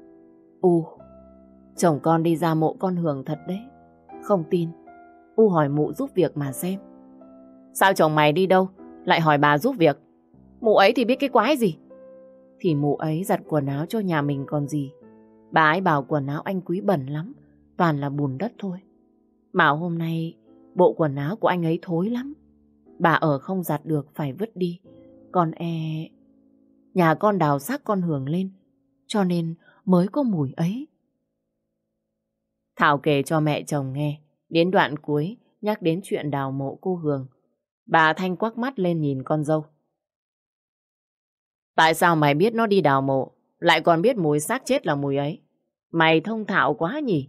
Chồng con đi ra mộ con Hường thật đấy. Không tin, hỏi mụ giúp việc mà xem. Sao chồng mày đi đâu lại hỏi bà giúp việc? Mụ ấy thì biết cái quái gì. Thì mụ ấy giặt quần áo cho nhà mình còn gì. Bà ấy bảo quần áo anh Quý bẩn lắm, toàn là bùn đất thôi. Mà hôm nay bộ quần áo của anh ấy thối lắm. Bà ở không giặt được phải vứt đi. Con nhà con đào xác con Hường lên, cho nên mới có mùi ấy. Thảo kể cho mẹ chồng nghe. Đến đoạn cuối nhắc đến chuyện đào mộ cô Hường. Bà Thanh quắc mắt lên nhìn con dâu. Tại sao mày biết nó đi đào mộ, lại còn biết mùi xác chết là mùi ấy? Mày thông thạo quá nhỉ?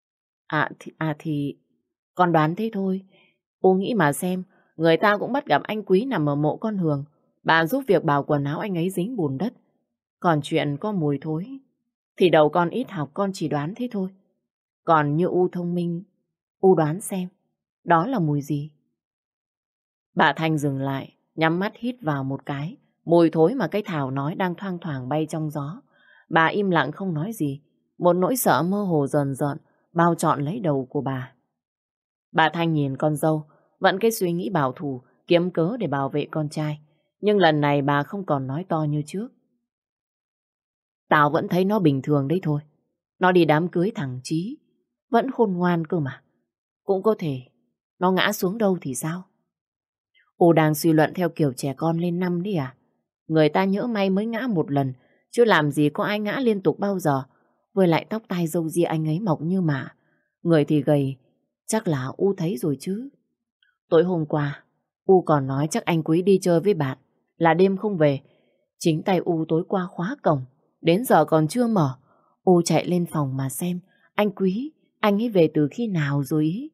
Thì con đoán thế thôi. Ô nghĩ mà xem, người ta cũng bắt gặp anh Quý nằm ở mộ con Hường. Bà giúp việc bảo quần áo anh ấy dính bùn đất. Còn chuyện có mùi thối thì đầu con ít học, con chỉ đoán thế thôi. Còn như U thông minh, U đoán xem đó là mùi gì. Bà Thanh dừng lại, nhắm mắt hít vào một cái. Mùi thối mà cái Thảo nói đang thoang thoảng bay trong gió. Bà im lặng không nói gì. Một nỗi sợ mơ hồ dần dần bao trọn lấy đầu của bà. Bà Thanh nhìn con dâu, vẫn cái suy nghĩ bảo thủ, kiếm cớ để bảo vệ con trai. Nhưng lần này bà không còn nói to như trước. Tao vẫn thấy nó bình thường đấy thôi. Nó đi đám cưới thằng Chí, vẫn khôn ngoan cơ mà. Cũng có thể nó ngã xuống đâu thì sao? Ô đang suy luận theo kiểu trẻ con lên năm đi à? Người ta nhỡ may mới ngã một lần, chứ làm gì có ai ngã liên tục bao giờ. Với lại tóc tai râu ria anh ấy mọc như mả. Người thì gầy, chắc là U thấy rồi chứ. Tối hôm qua, U còn nói chắc anh Quý đi chơi với bạn, là đêm không về. Chính tay U tối qua khóa cổng, đến giờ còn chưa mở. U chạy lên phòng mà xem, anh Quý anh ấy về từ khi nào rồi ý?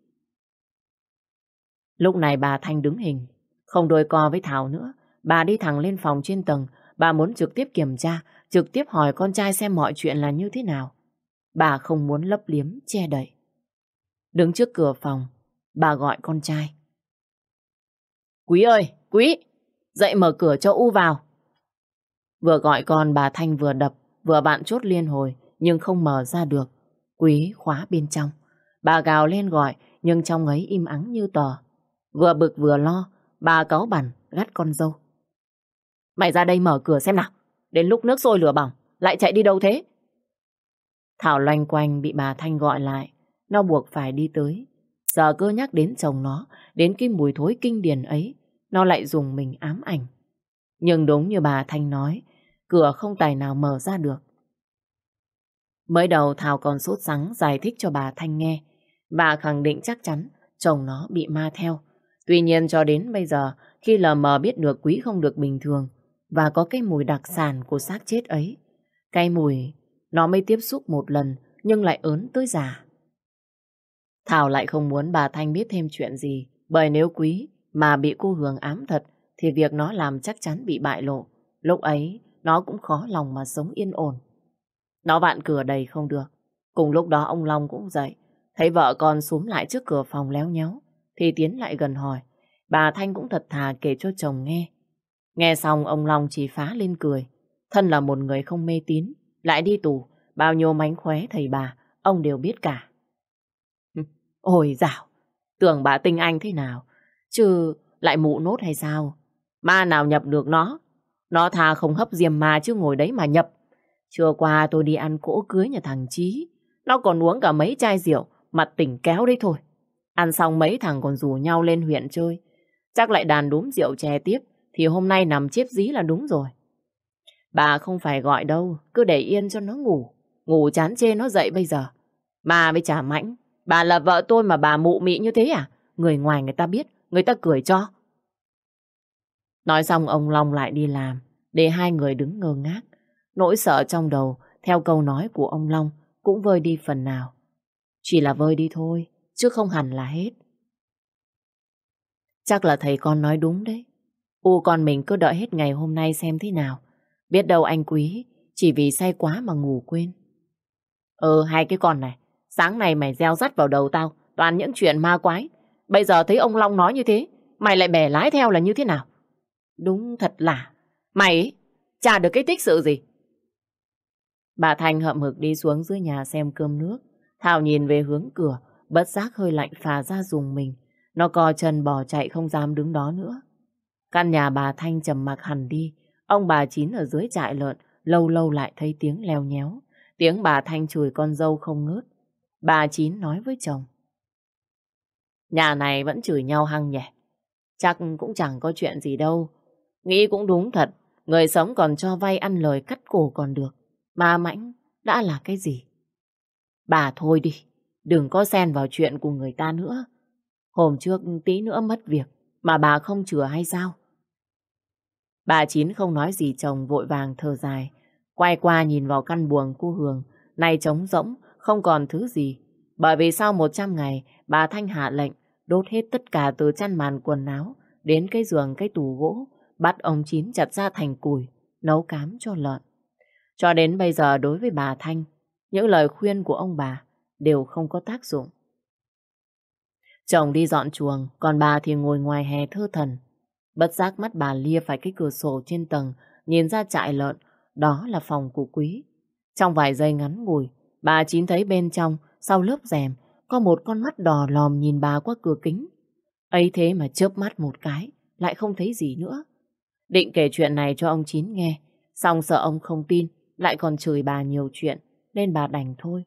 Lúc này bà Thanh đứng hình, không đôi co với Thảo nữa. Bà đi thẳng lên phòng trên tầng, bà muốn trực tiếp kiểm tra, trực tiếp hỏi con trai xem mọi chuyện là như thế nào. Bà không muốn lấp liếm, che đậy. Đứng trước cửa phòng, bà gọi con trai. Quý ơi, Quý, dậy mở cửa cho U vào. Vừa gọi con bà Thanh vừa đập, vừa vặn chốt liên hồi, nhưng không mở ra được. Quý khóa bên trong. Bà gào lên gọi, nhưng trong ấy im ắng như tờ. Vừa bực vừa lo, bà cáu bẳn gắt con dâu. Mày ra đây mở cửa xem nào. Đến lúc nước sôi lửa bỏng, lại chạy đi đâu thế? Thảo loanh quanh bị bà Thanh gọi lại. Nó buộc phải đi tới. Giờ cứ nhắc đến chồng nó, đến cái mùi thối kinh điển ấy, nó lại dùng mình ám ảnh. Nhưng đúng như bà Thanh nói, cửa không tài nào mở ra được. Mới đầu Thảo còn sốt sắng giải thích cho bà Thanh nghe. Bà khẳng định chắc chắn chồng nó bị ma theo. Tuy nhiên cho đến bây giờ, khi lờ mờ biết được Quý không được bình thường và có cái mùi đặc sản của xác chết ấy, cái mùi nó mới tiếp xúc một lần nhưng lại ớn tới già. Thảo lại không muốn bà Thanh biết thêm chuyện gì, bởi nếu Quý mà bị cô Hường ám thật thì việc nó làm chắc chắn bị bại lộ. Lúc ấy nó cũng khó lòng mà sống yên ổn. Nó vặn cửa đầy không được. Cùng lúc đó ông Long cũng dậy, thấy vợ con xúm lại trước cửa phòng léo nhéo thì tiến lại gần hỏi. Bà Thanh cũng thật thà kể cho chồng nghe. Nghe xong ông Long chỉ phá lên cười. Thân là một người không mê tín, lại đi tù, bao nhiêu mánh khóe thầy bà ông đều biết cả. Ôi dào, tưởng bà tinh anh thế nào, chứ lại mụ nốt hay sao? Ma nào nhập được nó? Nó thà không hấp diêm ma chứ ngồi đấy mà nhập. Trưa qua tôi đi ăn cỗ cưới nhà thằng Chí. Nó còn uống cả mấy chai rượu, mặt tỉnh kéo đấy thôi. Ăn xong mấy thằng còn rủ nhau lên huyện chơi. Chắc lại đàn đúm rượu chè tiếp, thì hôm nay nằm chếp dí là đúng rồi. Bà không phải gọi đâu, cứ để yên cho nó ngủ. Ngủ chán chê nó dậy bây giờ. Mà với chả mãnh, bà là vợ tôi mà bà mụ mị như thế à? Người ngoài người ta biết, người ta cười cho. Nói xong ông Long lại đi làm, để hai người đứng ngơ ngác. Nỗi sợ trong đầu, theo câu nói của ông Long, cũng vơi đi phần nào. Chỉ là vơi đi thôi, chứ không hẳn là hết. Chắc là thầy con nói đúng đấy. Con mình cứ đợi hết ngày hôm nay xem thế nào. Biết đâu anh Quý chỉ vì say quá mà ngủ quên. Hai cái con này, sáng nay mày gieo rắt vào đầu tao toàn những chuyện ma quái. Bây giờ thấy ông Long nói như thế, mày lại bẻ lái theo là như thế nào? Đúng thật là mày ấy, chả được cái tích sự gì. Bà Thanh hậm hực đi xuống dưới nhà xem cơm nước. Thảo nhìn về hướng cửa, bất giác hơi lạnh phà ra rùng mình. Nó co chân bỏ chạy không dám đứng đó nữa. Căn nhà bà Thanh trầm mặc hẳn đi. Ông bà Chín ở dưới trại lợn, lâu lâu lại thấy tiếng leo nhéo. Tiếng bà Thanh chửi con dâu không ngớt. Bà Chín nói với chồng. Nhà này vẫn chửi nhau hăng nhỉ. Chắc cũng chẳng có chuyện gì đâu. Nghĩ cũng đúng thật. Người sống còn cho vay ăn lời cắt cổ còn được. Ma mãnh đã là cái gì? Bà thôi đi. Đừng có xen vào chuyện của người ta nữa. Hôm trước tí nữa mất việc mà bà không chữa hay sao? Bà Chín không nói gì, chồng vội vàng thở dài. Quay qua nhìn vào căn buồng cô Hường. Nay trống rỗng, không còn thứ gì. Bởi vì sau 100 ngày, bà Thanh hạ lệnh đốt hết tất cả từ chăn màn quần áo đến cái giường, cái tủ gỗ, bắt ông Chín chặt ra thành củi, nấu cám cho lợn. Cho đến bây giờ đối với bà Thanh, những lời khuyên của ông bà đều không có tác dụng. Chồng đi dọn chuồng, còn bà thì ngồi ngoài hè thơ thần. Bất giác mắt bà lia phải cái cửa sổ trên tầng, nhìn ra trại lợn, đó là phòng của Quý. Trong vài giây ngắn ngủi, bà Chín thấy bên trong, sau lớp rèm, có một con mắt đỏ lòm nhìn bà qua cửa kính. Ấy thế mà chớp mắt một cái, lại không thấy gì nữa. Định kể chuyện này cho ông Chín nghe, xong sợ ông không tin, lại còn chửi bà nhiều chuyện, nên bà đành thôi.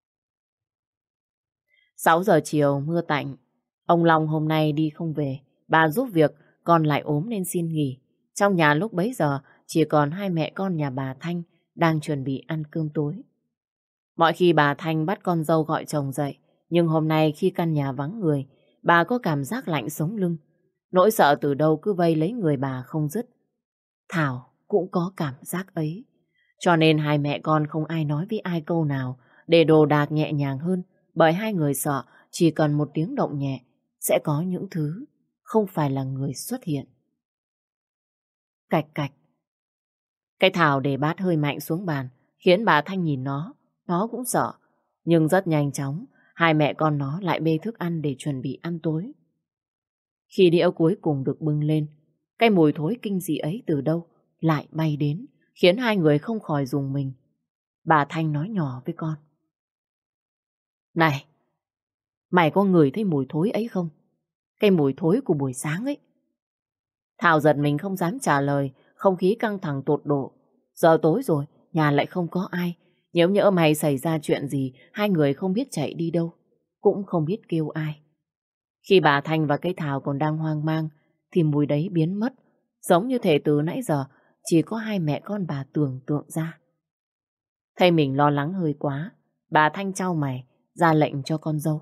6 giờ chiều mưa tạnh, ông Long hôm nay đi không về, bà giúp việc, con lại ốm nên xin nghỉ. Trong nhà lúc bấy giờ chỉ còn hai mẹ con nhà bà Thanh đang chuẩn bị ăn cơm tối. Mọi khi bà Thanh bắt con dâu gọi chồng dậy, nhưng hôm nay khi căn nhà vắng người, bà có cảm giác lạnh sống lưng. Nỗi sợ từ đâu cứ vây lấy người bà không dứt. Thảo cũng có cảm giác ấy. Cho nên hai mẹ con không ai nói với ai câu nào để đồ đạc nhẹ nhàng hơn Bởi hai người sợ chỉ cần một tiếng động nhẹ sẽ có những thứ không phải là người xuất hiện. Cạch cạch. Cái thảo để bát hơi mạnh xuống bàn khiến bà Thanh nhìn nó cũng sợ. Nhưng rất nhanh chóng, hai mẹ con nó lại bê thức ăn để chuẩn bị ăn tối. Khi đĩa cuối cùng được bưng lên, cái mùi thối kinh dị ấy từ đâu lại bay đến, khiến hai người không khỏi rùng mình. Bà Thanh nói nhỏ với con. Này, mày có ngửi thấy mùi thối ấy không? Cái mùi thối của buổi sáng ấy. Thảo giật mình không dám trả lời, không khí căng thẳng tột độ. Giờ tối rồi, nhà lại không có ai. Nếu nhỡ mày xảy ra chuyện gì, hai người không biết chạy đi đâu, cũng không biết kêu ai. Khi bà Thanh và cái Thảo còn đang hoang mang, thì mùi đấy biến mất, giống như thể từ nãy giờ chỉ có hai mẹ con bà tưởng tượng ra. Thấy mình lo lắng hơi quá, bà Thanh chau mày, ra lệnh cho con dâu.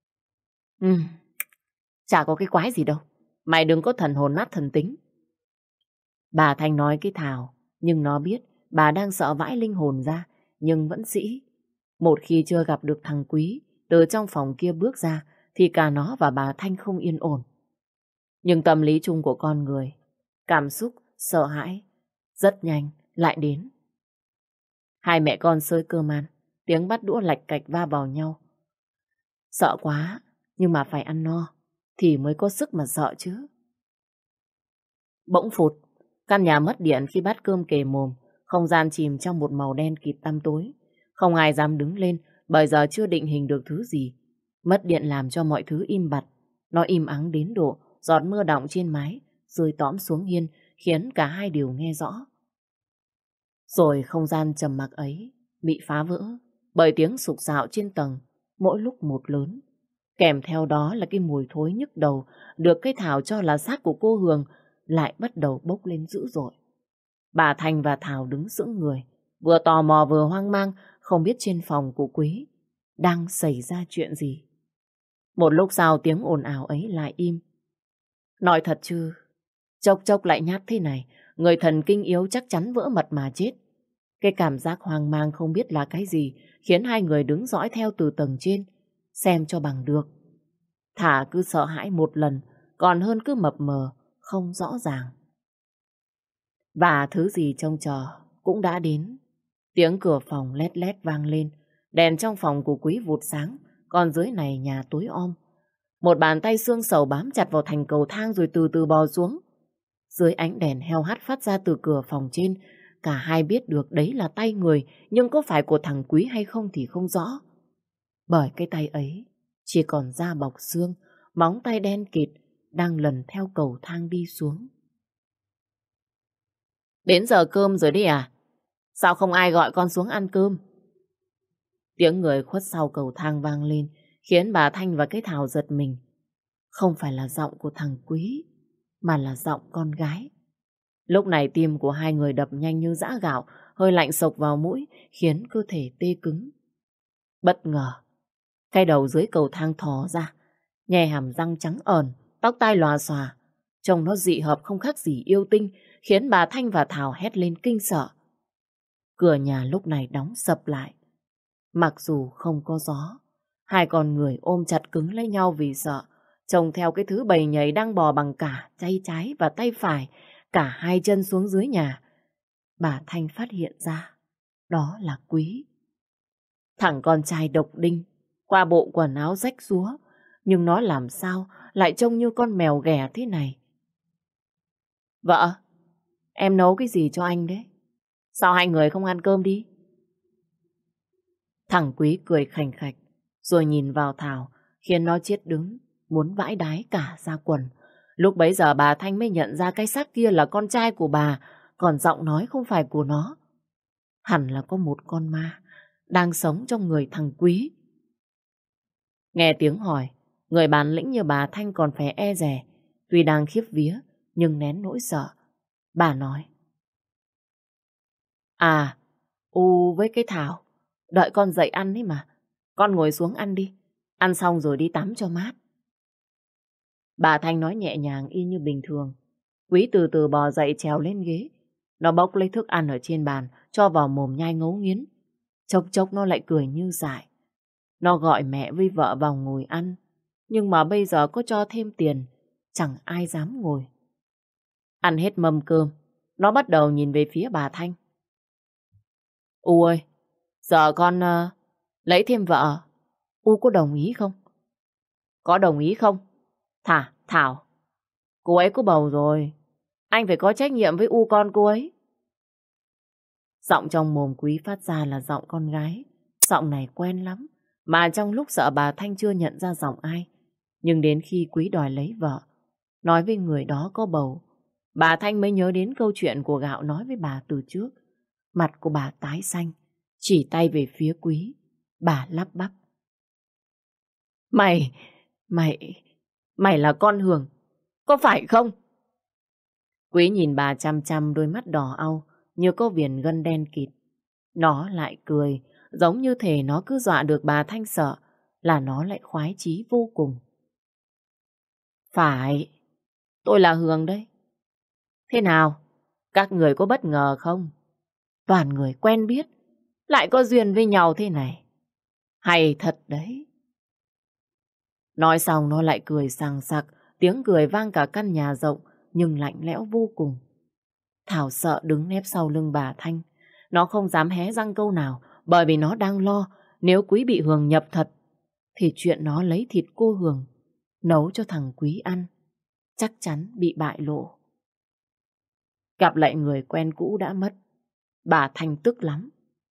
Chả có cái quái gì đâu, mày đừng có thần hồn nát thần tính. Bà Thanh nói cái Thảo, nhưng nó biết bà đang sợ vãi linh hồn ra, nhưng vẫn sĩ. Một khi chưa gặp được thằng Quý, từ trong phòng kia bước ra, thì cả nó và bà Thanh không yên ổn. Nhưng tâm lý chung của con người, cảm xúc, sợ hãi, rất nhanh lại đến. Hai mẹ con xơi cơm ăn, tiếng bát đũa lạch cạch va vào nhau. Sợ quá, nhưng mà phải ăn no, thì mới có sức mà sợ chứ. Bỗng phụt, căn nhà mất điện khi bát cơm kề mồm, không gian chìm trong một màu đen kịt tăm tối. Không ai dám đứng lên, bởi giờ chưa định hình được thứ gì. Mất điện làm cho mọi thứ im bặt. Nó im ắng đến độ giọt mưa đọng trên mái, rơi tõm xuống hiên, khiến cả hai đều nghe rõ. Rồi không gian trầm mặc ấy bị phá vỡ bởi tiếng sục sạo trên tầng, mỗi lúc một lớn. Kèm theo đó là cái mùi thối nhức đầu, được cái Thảo cho là xác của cô Hường lại bắt đầu bốc lên dữ dội. Bà Thành và Thảo đứng sững người, vừa tò mò vừa hoang mang, không biết trên phòng của Quý đang xảy ra chuyện gì. Một lúc sau tiếng ồn ào ấy lại im. Nói thật chứ, chốc chốc lại nhát thế này, người thần kinh yếu chắc chắn vỡ mật mà chết. Cái cảm giác hoang mang không biết là cái gì khiến hai người đứng dõi theo từ tầng trên, xem cho bằng được. Thà cứ sợ hãi một lần, còn hơn cứ mập mờ, không rõ ràng. Và thứ gì trông chờ cũng đã đến. Tiếng cửa phòng lét lét vang lên, đèn trong phòng của Quý vụt sáng, còn dưới này nhà tối om. Một bàn tay xương sầu bám chặt vào thành cầu thang rồi từ từ bò xuống. Dưới ánh đèn heo hắt phát ra từ cửa phòng trên, cả hai biết được đấy là tay người, nhưng có phải của thằng Quý hay không thì không rõ. Bởi cái tay ấy chỉ còn da bọc xương, móng tay đen kịt đang lần theo cầu thang đi xuống. Đến giờ cơm rồi đi à? Sao không ai gọi con xuống ăn cơm? Tiếng người khuất sau cầu thang vang lên, khiến bà Thanh và cái Thảo giật mình. Không phải là giọng của thằng Quý, mà là giọng con gái. Lúc này tim của hai người đập nhanh như giã gạo, hơi lạnh sộc vào mũi, khiến cơ thể tê cứng. Bất ngờ, cái đầu dưới cầu thang thò ra, nhè hàm răng trắng ờn, tóc tai lòa xòa. Trông nó dị hợp không khác gì yêu tinh, khiến bà Thanh và Thảo hét lên kinh sợ. Cửa nhà lúc này đóng sập lại. Mặc dù không có gió, hai con người ôm chặt cứng lấy nhau vì sợ. Trông theo cái thứ bầy nhầy đang bò bằng cả tay trái và tay phải, cả hai chân xuống dưới nhà. Bà Thanh phát hiện ra, đó là Quý. Thằng con trai độc đinh, qua bộ quần áo rách rúa, nhưng nó làm sao lại trông như con mèo ghẻ thế này. Vợ, em nấu cái gì cho anh đấy? Sao hai người không ăn cơm đi? Thằng Quý cười khành khạch, rồi nhìn vào Thảo, khiến nó chết đứng, muốn vãi đái cả ra quần. Lúc bấy giờ bà Thanh mới nhận ra cái xác kia là con trai của bà, còn giọng nói không phải của nó. Hẳn là có một con ma đang sống trong người thằng Quý. Nghe tiếng hỏi, người bản lĩnh như bà Thanh còn phải e dè, tuy đang khiếp vía, nhưng nén nỗi sợ. Bà nói: À, U với cái Thảo, đợi con dậy ăn ấy mà. Con ngồi xuống ăn đi, ăn xong rồi đi tắm cho mát. Bà Thanh nói nhẹ nhàng y như bình thường. Quý từ từ bò dậy trèo lên ghế. Nó bốc lấy thức ăn ở trên bàn, cho vào mồm nhai ngấu nghiến. Chốc chốc nó lại cười như dại. Nó gọi mẹ với vợ vào ngồi ăn. Nhưng mà bây giờ có cho thêm tiền, chẳng ai dám ngồi. Ăn hết mâm cơm, nó bắt đầu nhìn về phía bà Thanh. U ơi, giờ con lấy thêm vợ, U có đồng ý không? Có đồng ý không? Thảo, cô ấy có bầu rồi. Anh phải có trách nhiệm với U con cô ấy. Giọng trong mồm Quý phát ra là giọng con gái. Giọng này quen lắm. Mà trong lúc sợ bà Thanh chưa nhận ra giọng ai. Nhưng đến khi Quý đòi lấy vợ, nói với người đó có bầu, bà Thanh mới nhớ đến câu chuyện của Gạo nói với bà từ trước. Mặt của bà tái xanh, chỉ tay về phía Quý. Bà lắp bắp. Mày, mày, mày là con Hường, có phải không? Quý nhìn bà chăm chăm, đôi mắt đỏ au như có viền gân đen kịt. Nó lại cười, giống như thể nó cứ dọa được bà Thanh sợ, là nó lại khoái chí vô cùng. Phải, tôi là Hường đấy. Thế nào, các người có bất ngờ không? Toàn người quen biết, lại có duyên với nhau thế này. Hay thật đấy. Nói xong nó lại cười sằng sặc, tiếng cười vang cả căn nhà rộng, nhưng lạnh lẽo vô cùng. Thảo sợ đứng nép sau lưng bà Thanh. Nó không dám hé răng câu nào, bởi vì nó đang lo nếu Quý bị Hường nhập thật, thì chuyện nó lấy thịt cô Hường nấu cho thằng Quý ăn chắc chắn bị bại lộ. Gặp lại người quen cũ đã mất, bà Thanh tức lắm.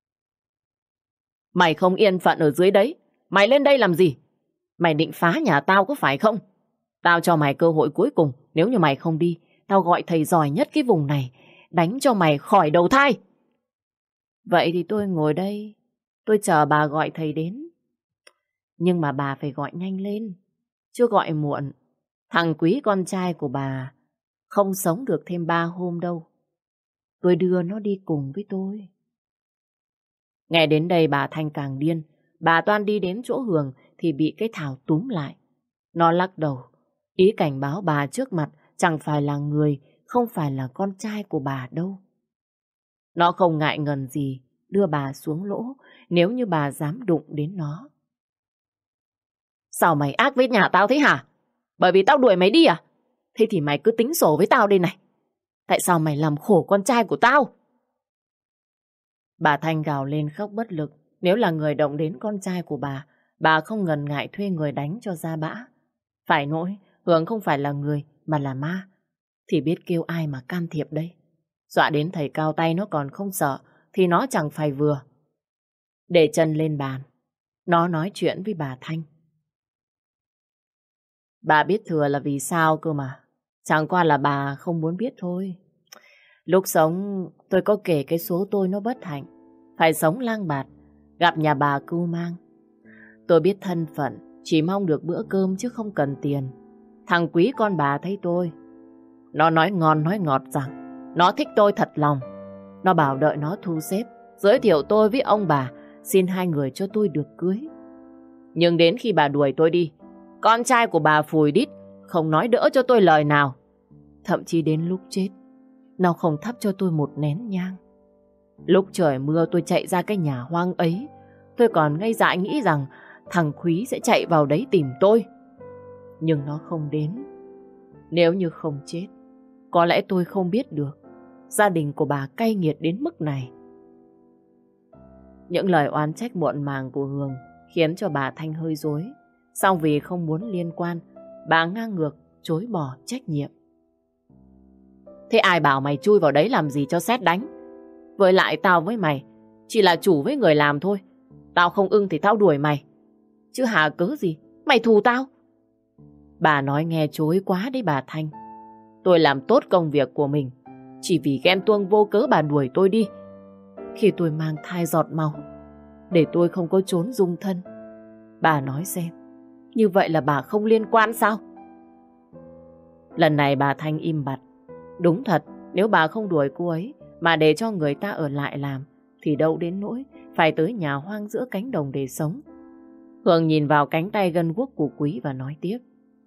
Mày không yên phận ở dưới đấy, mày lên đây làm gì? Mày định phá nhà tao có phải không? Tao cho mày cơ hội cuối cùng, nếu như mày không đi, tao gọi thầy giỏi nhất cái vùng này, đánh cho mày khỏi đầu thai. Vậy thì tôi ngồi đây, tôi chờ bà gọi thầy đến. Nhưng mà bà phải gọi nhanh lên, chưa gọi muộn. Thằng Quý con trai của bà không sống được thêm 3 hôm đâu. Tôi đưa nó đi cùng với tôi. Nghe đến đây bà Thanh càng điên. Bà toan đi đến chỗ Hường thì bị cái Thảo túm lại. Nó lắc đầu, ý cảnh báo bà trước mặt chẳng phải là người, không phải là con trai của bà đâu. Nó không ngại ngần gì đưa bà xuống lỗ nếu như bà dám đụng đến nó. Sao mày ác với nhà tao thế hả? Bởi vì tao đuổi mày đi à? Thế thì mày cứ tính sổ với tao đây này. Tại sao mày làm khổ con trai của tao? Bà Thanh gào lên khóc bất lực. Nếu là người động đến con trai của bà không ngần ngại thuê người đánh cho ra bã. Phải nỗi, Hường không phải là người mà là ma. Thì biết kêu ai mà can thiệp đây. Dọa đến thầy cao tay nó còn không sợ, thì nó chẳng phải vừa. Để chân lên bàn, nó nói chuyện với bà Thanh. Bà biết thừa là vì sao cơ mà. Chẳng qua là bà không muốn biết thôi. Lúc sống tôi có kể cái số tôi nó bất hạnh, phải sống lang bạt, gặp nhà bà cưu mang. Tôi biết thân phận, chỉ mong được bữa cơm chứ không cần tiền. Thằng Quý con bà thấy tôi, nó nói ngon nói ngọt rằng nó thích tôi thật lòng. Nó bảo đợi nó thu xếp, giới thiệu tôi với ông bà, xin hai người cho tôi được cưới. Nhưng đến khi bà đuổi tôi đi, con trai của bà phùi đít, không nói đỡ cho tôi lời nào. Thậm chí đến lúc chết, nó không thắp cho tôi một nén nhang. Lúc trời mưa tôi chạy ra cái nhà hoang ấy, tôi còn ngây dại nghĩ rằng thằng Quý sẽ chạy vào đấy tìm tôi. Nhưng nó không đến. Nếu như không chết, có lẽ tôi không biết được gia đình của bà cay nghiệt đến mức này. Những lời oán trách muộn màng của Hường khiến cho bà Thanh hơi rối. Song vì không muốn liên quan, bà ngang ngược chối bỏ trách nhiệm. Thế ai bảo mày chui vào đấy làm gì cho sét đánh? Với lại tao với mày chỉ là chủ với người làm thôi. Tao không ưng thì tao đuổi mày, chứ hà cớ gì mày thù tao. Bà nói nghe chối quá đấy bà Thanh. Tôi làm tốt công việc của mình, chỉ vì ghen tuông vô cớ bà đuổi tôi đi khi tôi mang thai giọt máu, để tôi không có trốn dung thân. Bà nói xem, như vậy là bà không liên quan sao? Lần này bà Thanh im bặt. Đúng thật, nếu bà không đuổi cô ấy mà để cho người ta ở lại làm, thì đâu đến nỗi phải tới nhà hoang giữa cánh đồng để sống. Hường nhìn vào cánh tay gân guốc của Quý và nói tiếp.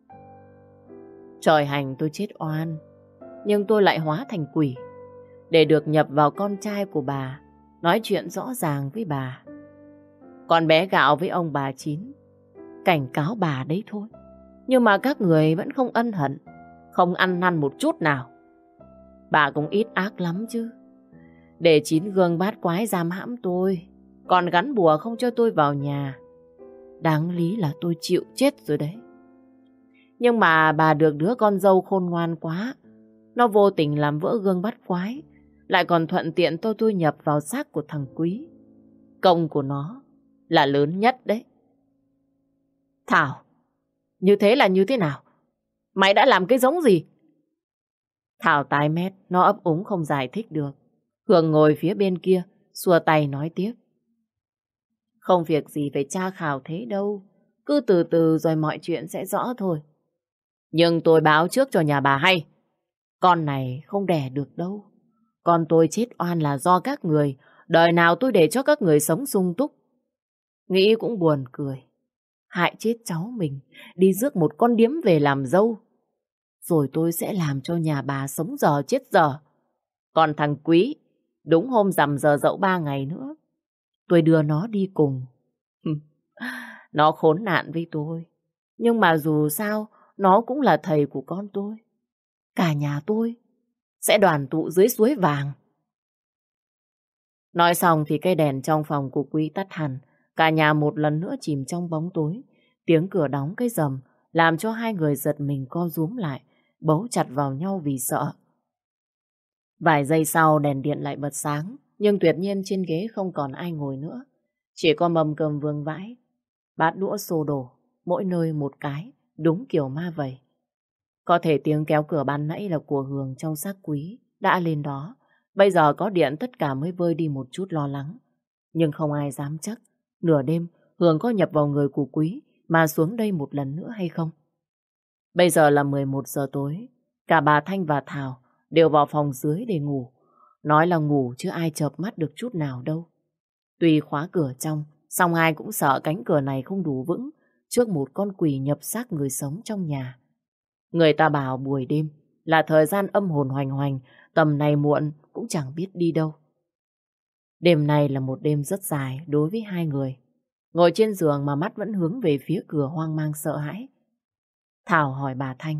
Trời hành tôi chết oan, nhưng tôi lại hóa thành quỷ, để được nhập vào con trai của bà, nói chuyện rõ ràng với bà. Con bé Gạo với ông bà Chín cảnh cáo bà đấy thôi. Nhưng mà các người vẫn không ân hận, không ăn năn một chút nào. Bà cũng ít ác lắm chứ. Để Chín gương bát quái giam hãm tôi, còn gắn bùa không cho tôi vào nhà. Đáng lý là tôi chịu chết rồi đấy. Nhưng mà bà được đứa con dâu khôn ngoan quá. Nó vô tình làm vỡ gương bát quái, lại còn thuận tiện tôi nhập vào xác của thằng Quý. Công của nó là lớn nhất đấy. Thảo, như thế là như thế nào? Mày đã làm cái giống gì? Thảo tái mét, nó ấp úng không giải thích được. Hường ngồi phía bên kia, xua tay nói tiếp. Không việc gì phải tra khảo thế đâu. Cứ từ từ rồi mọi chuyện sẽ rõ thôi. Nhưng tôi báo trước cho nhà bà hay. Con này không đẻ được đâu. Con tôi chết oan là do các người. Đời nào tôi để cho các người sống sung túc. Nghĩ cũng buồn cười. Hại chết cháu mình, đi rước một con điếm về làm dâu. Rồi tôi sẽ làm cho nhà bà sống giờ chết giờ. Còn thằng Quý, đúng hôm rằm giờ dậu 3 ngày nữa, tôi đưa nó đi cùng. Nó khốn nạn với tôi. Nhưng mà dù sao, nó cũng là thầy của con tôi. Cả nhà tôi sẽ đoàn tụ dưới suối vàng. Nói xong thì cây đèn trong phòng của Quý tắt hẳn. Cả nhà một lần nữa chìm trong bóng tối. Tiếng cửa đóng cái rầm làm cho hai người giật mình co rúm lại, bấu chặt vào nhau vì sợ. Vài giây sau đèn điện lại bật sáng, nhưng tuyệt nhiên trên ghế không còn ai ngồi nữa. Chỉ có mâm cơm vương vãi, bát đũa xô đổ, mỗi nơi một cái, đúng kiểu ma vậy. Có thể tiếng kéo cửa ban nãy là của Hường trong xác Quý đã lên đó. Bây giờ có điện tất cả mới vơi đi một chút lo lắng. Nhưng không ai dám chắc nửa đêm Hường có nhập vào người của Quý mà xuống đây một lần nữa hay không. Bây giờ là 11 giờ tối. Cả bà Thanh và Thảo đều vào phòng dưới để ngủ. Nói là ngủ chứ ai chợp mắt được chút nào đâu. Tuy khóa cửa trong, song ai cũng sợ cánh cửa này không đủ vững trước một con quỷ nhập xác người sống trong nhà. Người ta bảo buổi đêm là thời gian âm hồn hoành hoành, tầm này muộn cũng chẳng biết đi đâu. Đêm này là một đêm rất dài đối với hai người. Ngồi trên giường mà mắt vẫn hướng về phía cửa hoang mang sợ hãi. Thảo hỏi bà Thanh.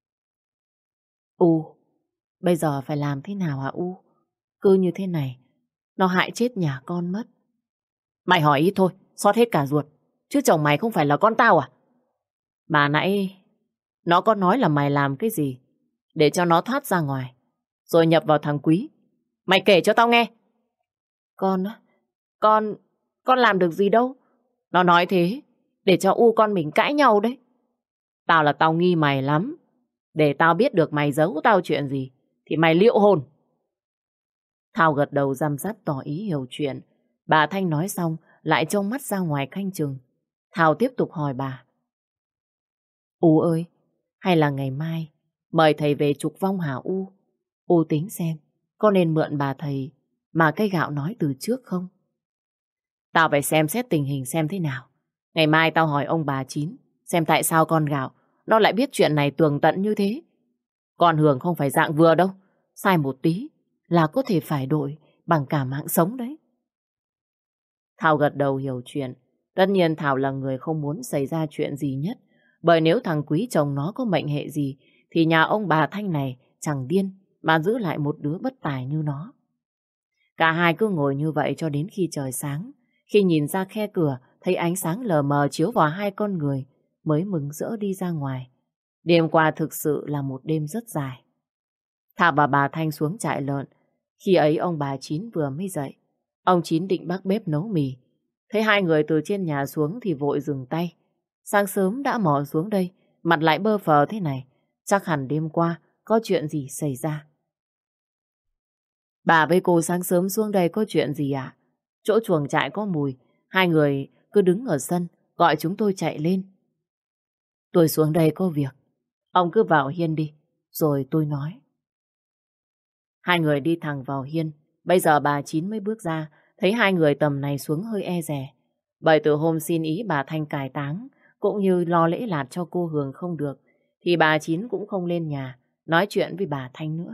U, bây giờ phải làm thế nào hả U? Cứ như thế này, nó hại chết nhà con mất. Mày hỏi ít thôi, xót hết cả ruột. Chứ chồng mày không phải là con tao à? Bà nãy, nó có nói là mày làm cái gì để cho nó thoát ra ngoài, rồi nhập vào thằng Quý. Mày kể cho tao nghe. Con á, con làm được gì đâu. Nó nói thế, để cho U con mình cãi nhau đấy. Tao là tao nghi mày lắm. Để tao biết được mày giấu tao chuyện gì, thì mày liệu hồn. Thảo gật đầu răm rắp tỏ ý hiểu chuyện. Bà Thanh nói xong, lại trông mắt ra ngoài canh chừng. Thảo tiếp tục hỏi bà. U ơi, hay là ngày mai mời thầy về trục vong hả U? U tính xem, có nên mượn bà thầy mà cái gạo nói từ trước không? Tao phải xem xét tình hình xem thế nào. Ngày mai tao hỏi ông bà Chín, xem tại sao con gạo nó lại biết chuyện này tường tận như thế. Con Hường không phải dạng vừa đâu. Sai một tí là có thể phải đổi bằng cả mạng sống đấy. Thảo gật đầu hiểu chuyện. Tất nhiên Thảo là người không muốn xảy ra chuyện gì nhất. Bởi nếu thằng Quý chồng nó có mệnh hệ gì thì nhà ông bà Thanh này chẳng điên mà giữ lại một đứa bất tài như nó. Cả hai cứ ngồi như vậy cho đến khi trời sáng. Khi nhìn ra khe cửa thấy ánh sáng lờ mờ chiếu vào hai con người mới mừng rỡ đi ra ngoài. Đêm qua thực sự là một đêm rất dài. Thảo và bà Thanh xuống trại lợn. Khi ấy ông bà Chín vừa mới dậy. Ông Chín định bắt bếp nấu mì. Thấy hai người từ trên nhà xuống thì vội dừng tay. Sáng sớm đã mò xuống đây, mặt lại bơ phờ thế này. Chắc hẳn đêm qua có chuyện gì xảy ra. Bà với cô sáng sớm xuống đây có chuyện gì ạ? Chỗ chuồng trại có mùi. Hai người cứ đứng ở sân gọi chúng tôi chạy lên. Tôi xuống đây có việc. Ông cứ vào hiên đi, rồi tôi nói. Hai người đi thẳng vào hiên. Bây giờ bà Chín mới bước ra, thấy hai người tầm này xuống hơi e dè. Bởi từ hôm xin ý bà Thanh cải táng, cũng như lo lễ lạt cho cô Hường không được, thì bà Chín cũng không lên nhà, nói chuyện với bà Thanh nữa.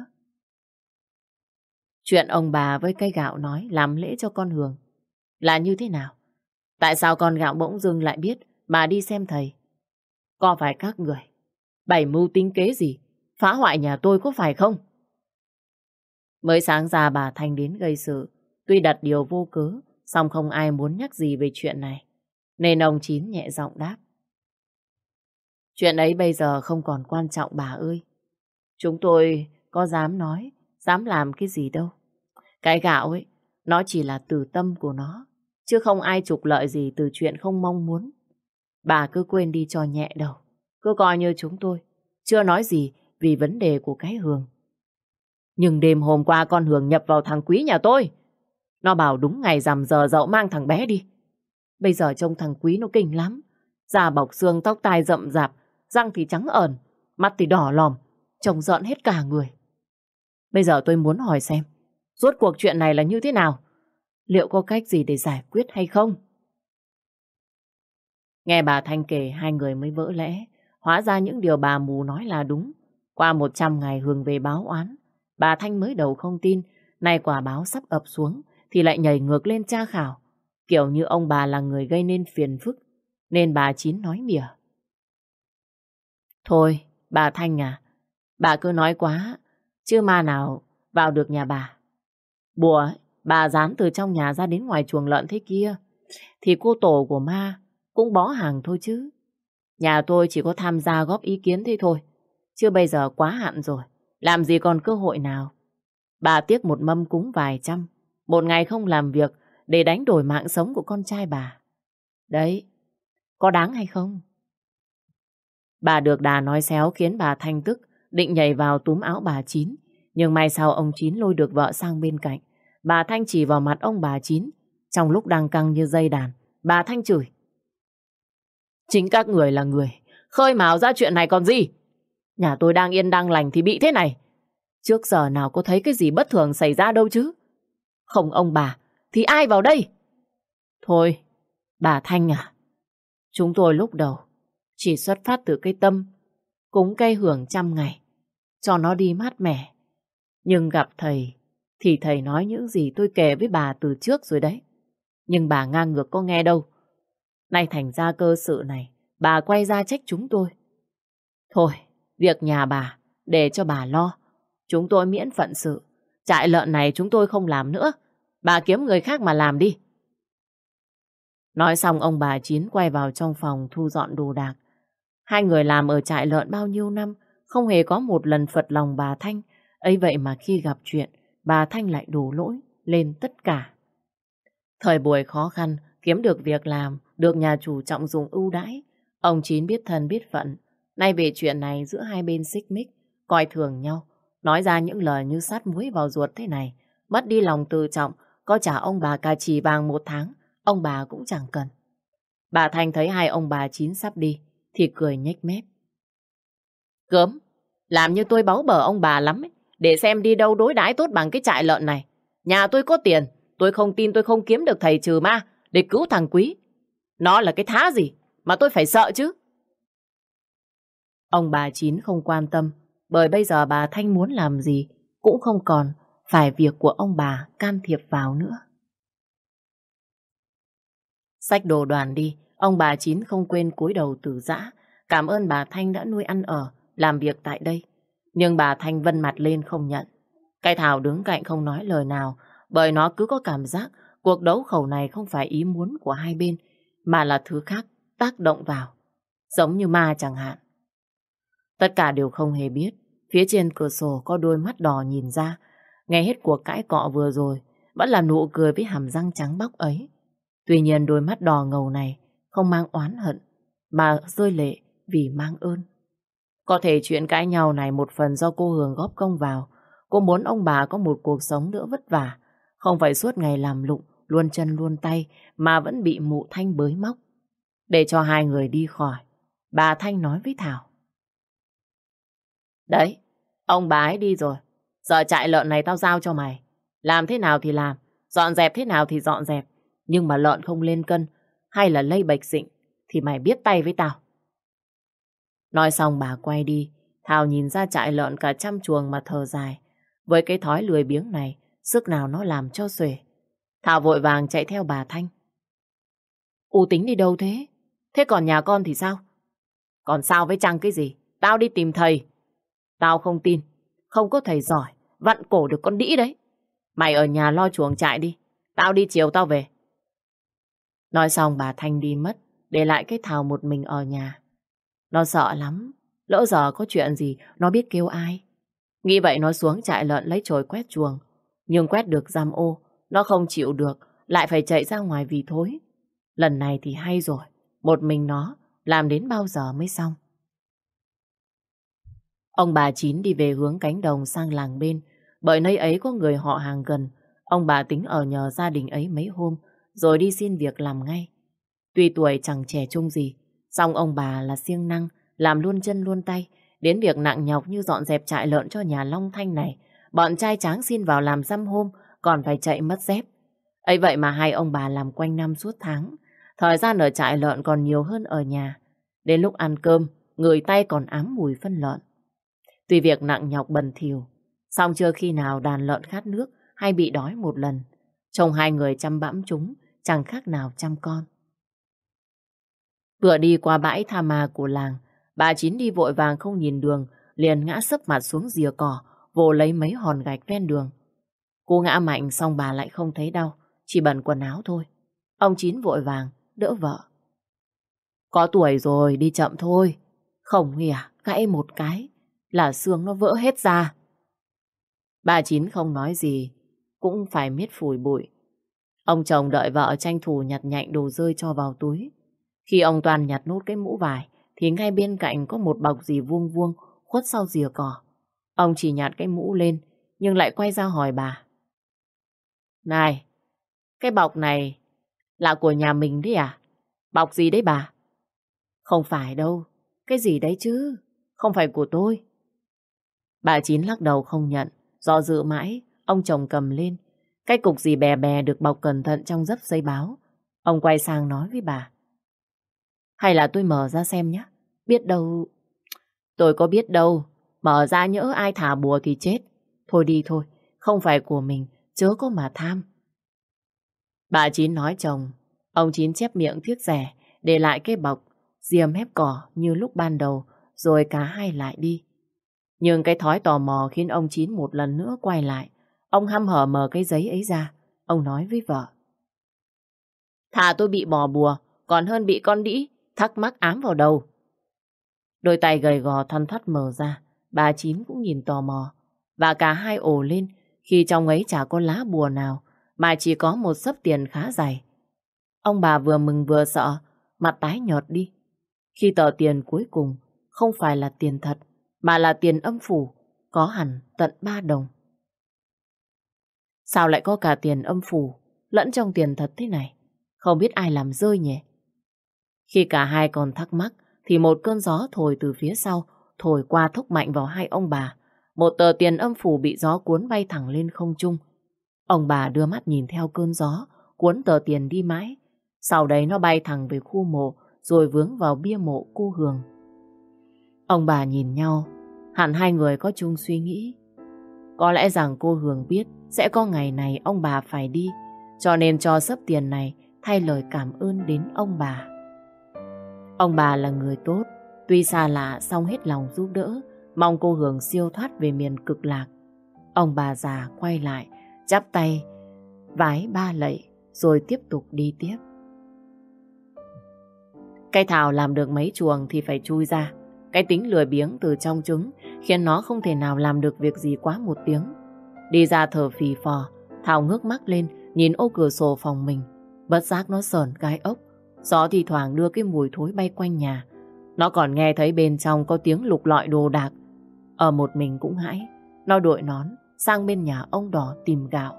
Chuyện ông bà với cây gạo nói làm lễ cho con Hường là như thế nào? Tại sao con Gạo bỗng dưng lại biết mà đi xem thầy? Có phải các người bày mưu tính kế gì phá hoại nhà tôi có phải không? Mới sáng ra bà Thanh đến gây sự, tuy đặt điều vô cớ, song không ai muốn nhắc gì về chuyện này. Nên ông Chín nhẹ giọng đáp. Chuyện ấy bây giờ không còn quan trọng bà ơi. Chúng tôi có dám nói, dám làm cái gì đâu. Cái Gạo ấy, nó chỉ là từ tâm của nó, chứ không ai trục lợi gì từ chuyện không mong muốn. Bà cứ quên đi cho nhẹ đầu. Cứ coi như chúng tôi chưa nói gì vì vấn đề của cái Hường. Nhưng đêm hôm qua con Hường nhập vào thằng Quý nhà tôi. Nó bảo đúng ngày rằm giờ dậu mang thằng bé đi. Bây giờ trông thằng Quý nó kinh lắm. Da bọc xương, tóc tai rậm rạp, răng thì trắng ẩn, mắt thì đỏ lòm, trông rợn hết cả người. Bây giờ tôi muốn hỏi xem, rốt cuộc chuyện này là như thế nào? Liệu có cách gì để giải quyết hay không? Nghe bà Thanh kể, hai người mới vỡ lẽ. Hóa ra những điều bà mù nói là đúng. Qua 100 ngày Hường về báo oán, bà Thanh mới đầu không tin. Nay quả báo sắp ập xuống thì lại nhảy ngược lên tra khảo. Kiểu như ông bà là người gây nên phiền phức. Nên bà Chín nói mỉa. Thôi, bà Thanh à, bà cứ nói quá, chứ ma nào vào được nhà bà. Bùa ấy, bà dán từ trong nhà ra đến ngoài chuồng lợn thế kia, thì cô tổ của ma cũng bó hàng thôi chứ. Nhà tôi chỉ có tham gia góp ý kiến thế thôi, chứ bây giờ quá hạn rồi, làm gì còn cơ hội nào. Bà tiếc một mâm cúng vài trăm, một ngày không làm việc để đánh đổi mạng sống của con trai bà. Đấy, có đáng hay không? Bà được đà nói xéo khiến bà Thanh tức, định nhảy vào túm áo bà Chín. Nhưng may sao ông Chín lôi được vợ sang bên cạnh. Bà Thanh chỉ vào mặt ông bà Chín. Trong lúc đang căng như dây đàn, bà Thanh chửi. Chính các người là người khơi mào ra chuyện này còn gì. Nhà tôi đang yên đang lành thì bị thế này. Trước giờ nào có thấy cái gì bất thường xảy ra đâu chứ. Không ông bà thì ai vào đây? Thôi, bà Thanh à, chúng tôi lúc đầu chỉ xuất phát từ cái tâm cúng cây Hưởng 100 ngày cho nó đi mát mẻ. Nhưng gặp thầy thì thầy nói những gì tôi kể với bà từ trước rồi đấy. Nhưng bà ngang ngược có nghe đâu. Nay thành ra cơ sự này, bà quay ra trách chúng tôi. Thôi, việc nhà bà để cho bà lo. Chúng tôi miễn phận sự. Trại lợn này chúng tôi không làm nữa. Bà kiếm người khác mà làm đi. Nói xong ông bà Chín quay vào trong phòng thu dọn đồ đạc. Hai người làm ở trại lợn bao nhiêu năm, không hề có một lần phật lòng bà Thanh. Ấy vậy mà khi gặp chuyện, bà Thanh lại đổ lỗi lên tất cả. Thời buổi khó khăn, kiếm được việc làm, được nhà chủ trọng dụng ưu đãi. Ông Chín biết thân biết phận. Nay về chuyện này giữa hai bên xích mích, coi thường nhau. Nói ra những lời như sát muối vào ruột thế này. Mất đi lòng tự trọng, có trả ông bà cà chì vàng 1 tháng, ông bà cũng chẳng cần. Bà Thanh thấy hai ông bà Chín sắp đi, thì cười nhếch mép. Gớm, làm như tôi báu bở ông bà lắm ấy, để xem đi đâu đối đãi tốt bằng cái trại lợn này. Nhà tôi có tiền, tôi không tin tôi không kiếm được thầy trừ ma để cứu thằng Quý. Nó là cái thá gì mà tôi phải sợ chứ? Ông bà Chín không quan tâm, bởi bây giờ bà Thanh muốn làm gì cũng không còn phải việc của ông bà can thiệp vào nữa. Xách đồ đoàn đi, ông bà Chín không quên cúi đầu từ giã, cảm ơn bà Thanh đã nuôi ăn ở, làm việc tại đây. Nhưng bà Thanh vân mặt lên không nhận. Cái Thảo đứng cạnh không nói lời nào, bởi nó cứ có cảm giác cuộc đấu khẩu này không phải ý muốn của hai bên, mà là thứ khác tác động vào, giống như ma chẳng hạn. Tất cả đều không hề biết, phía trên cửa sổ có đôi mắt đỏ nhìn ra, nghe hết cuộc cãi cọ vừa rồi, vẫn là nụ cười với hàm răng trắng bóc ấy. Tuy nhiên đôi mắt đỏ ngầu này không mang oán hận, mà rơi lệ vì mang ơn. Có thể chuyện cãi nhau này một phần do cô Hường góp công vào. Cô muốn ông bà có một cuộc sống đỡ vất vả, không phải suốt ngày làm lụng, luôn chân luôn tay, mà vẫn bị mụ Thanh bới móc. Để cho hai người đi khỏi, bà Thanh nói với Thảo. Đấy, ông bà ấy đi rồi. Giờ trại lợn này tao giao cho mày. Làm thế nào thì làm, dọn dẹp thế nào thì dọn dẹp. Nhưng mà lợn không lên cân, hay là lây bệnh dịch, thì mày biết tay với tao. Nói xong bà quay đi, Thảo nhìn ra trại lợn cả trăm chuồng mà thở dài. Với cái thói lười biếng này, sức nào nó làm cho xuể. Thảo vội vàng chạy theo bà Thanh. U tính đi đâu thế? Thế còn nhà con thì sao? Còn sao với Trăng cái gì? Tao đi tìm thầy. Tao không tin. Không có thầy giỏi vặn cổ được con đĩ đấy. Mày ở nhà lo chuồng trại đi. Tao đi chiều tao về. Nói xong bà Thanh đi mất, để lại cái Thảo một mình ở nhà. Nó sợ lắm. Lỡ giờ có chuyện gì nó biết kêu ai. Nghĩ vậy nó xuống trại lợn lấy chổi quét chuồng. Nhưng quét được giam ô, nó không chịu được, lại phải chạy ra ngoài vì thối. Lần này thì hay rồi, một mình nó làm đến bao giờ mới xong. Ông bà Chín đi về hướng cánh đồng sang làng bên, bởi nơi ấy có người họ hàng gần. Ông bà tính ở nhờ gia đình ấy mấy hôm, rồi đi xin việc làm ngay. Tuy tuổi chẳng trẻ trung gì, song ông bà là siêng năng, làm luôn chân luôn tay. Đến việc nặng nhọc như dọn dẹp trại lợn cho nhà Long Thanh này, bọn trai tráng xin vào làm dăm hôm, còn phải chạy mất dép. Ấy vậy mà hai ông bà làm quanh năm suốt tháng. Thời gian ở trại lợn còn nhiều hơn ở nhà. Đến lúc ăn cơm, người tay còn ám mùi phân lợn. Tuy việc nặng nhọc bần thỉu, song chưa khi nào đàn lợn khát nước hay bị đói một lần. Trông hai người chăm bẵm chúng, chẳng khác nào chăm con. Vừa đi qua bãi tha ma của làng, bà Chín đi vội vàng không nhìn đường, liền ngã sấp mặt xuống rìa cỏ, vồ lấy mấy hòn gạch ven đường. Cô ngã mạnh xong bà lại không thấy đau, chỉ bẩn quần áo thôi. Ông Chín vội vàng đỡ vợ. Có tuổi rồi, đi chậm thôi. Không Huy à, gãy một cái là xương nó vỡ hết ra. Bà Chín không nói gì, cũng phải miết phủi bụi. Ông chồng đợi vợ tranh thủ nhặt nhạnh đồ rơi cho vào túi. Khi ông Toàn nhặt nốt cái mũ vải, thì ngay bên cạnh có một bọc gì vuông vuông khuất sau rìa cỏ. Ông chỉ nhặt cái mũ lên, nhưng lại quay ra hỏi bà. Này, cái bọc này là của nhà mình đấy à? Bọc gì đấy bà? Không phải đâu, cái gì đấy chứ, không phải của tôi. Bà Chín lắc đầu không nhận, do dự mãi, ông chồng cầm lên. Cái cục gì bè bè được bọc cẩn thận trong dấp giấy báo. Ông quay sang nói với bà. Hay là tôi mở ra xem nhé, biết đâu... Tôi có biết đâu, mở ra nhỡ ai thả bùa thì chết. Thôi đi thôi, không phải của mình, chớ có mà tham. Bà Chín nói chồng, ông Chín chép miệng tiếc rẻ, để lại cái bọc, diêm hép cỏ như lúc ban đầu, rồi cả hai lại đi. Nhưng cái thói tò mò khiến ông Chín một lần nữa quay lại. Ông hăm hở mở cái giấy ấy ra, ông nói với vợ. Thà tôi bị bỏ bùa, còn hơn bị con đĩ, thắc mắc ám vào đầu. Đôi tay gầy gò thoăn thoắt mở ra, bà Chín cũng nhìn tò mò. Và cả hai ồ lên khi trong ấy chả có lá bùa nào, mà chỉ có một xấp tiền khá dày. Ông bà vừa mừng vừa sợ, mặt tái nhợt đi. Khi tờ tiền cuối cùng không phải là tiền thật, mà là tiền âm phủ, có hẳn tận 3 đồng. Sao lại có cả tiền âm phủ lẫn trong tiền thật thế này? Không biết ai làm rơi nhỉ? Khi cả hai còn thắc mắc, thì một cơn gió thổi từ phía sau, thổi qua thốc mạnh vào hai ông bà. Một tờ tiền âm phủ bị gió cuốn bay thẳng lên không trung. Ông bà đưa mắt nhìn theo cơn gió, cuốn tờ tiền đi mãi. Sau đấy nó bay thẳng về khu mộ, rồi vướng vào bia mộ cô Hường. Ông bà nhìn nhau, hẳn hai người có chung suy nghĩ. Có lẽ rằng cô Hường biết sẽ có ngày này ông bà phải đi, cho nên cho xấp tiền này thay lời cảm ơn đến ông bà. Ông bà là người tốt, tuy xa lạ song hết lòng giúp đỡ, mong cô Hường siêu thoát về miền cực lạc. Ông bà già quay lại, chắp tay, vái ba lạy, rồi tiếp tục đi tiếp. Cái Thảo làm được mấy chuồng thì phải chui ra. Cái tính lười biếng từ trong trứng khiến nó không thể nào làm được việc gì quá một tiếng. Đi ra thở phì phò, Thảo ngước mắt lên, nhìn ô cửa sổ phòng mình. Bất giác nó sởn gai ốc. Gió thì thoảng đưa cái mùi thối bay quanh nhà. Nó còn nghe thấy bên trong có tiếng lục lọi đồ đạc. Ở một mình cũng hãi, nó đội nón sang bên nhà ông Đỏ tìm gạo.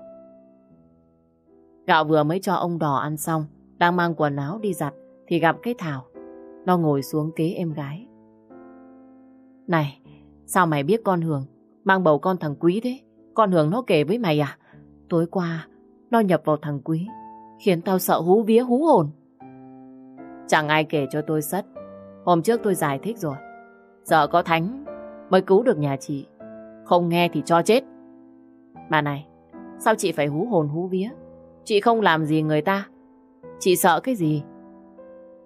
Gạo vừa mới cho ông Đỏ ăn xong, đang mang quần áo đi giặt thì gặp cái Thảo. Nó ngồi xuống kế em gái. Này, sao mày biết con Hường mang bầu con thằng Quý thế? Con Hường nó kể với mày à? Tối qua nó nhập vào thằng Quý, khiến tao sợ hú vía hú hồn. Chẳng ai kể cho tôi sất. Hôm trước tôi giải thích rồi. Giờ có thánh mới cứu được nhà chị. Không nghe thì cho chết. Mà này, sao chị phải hú hồn hú vía? Chị không làm gì người ta. Chị sợ cái gì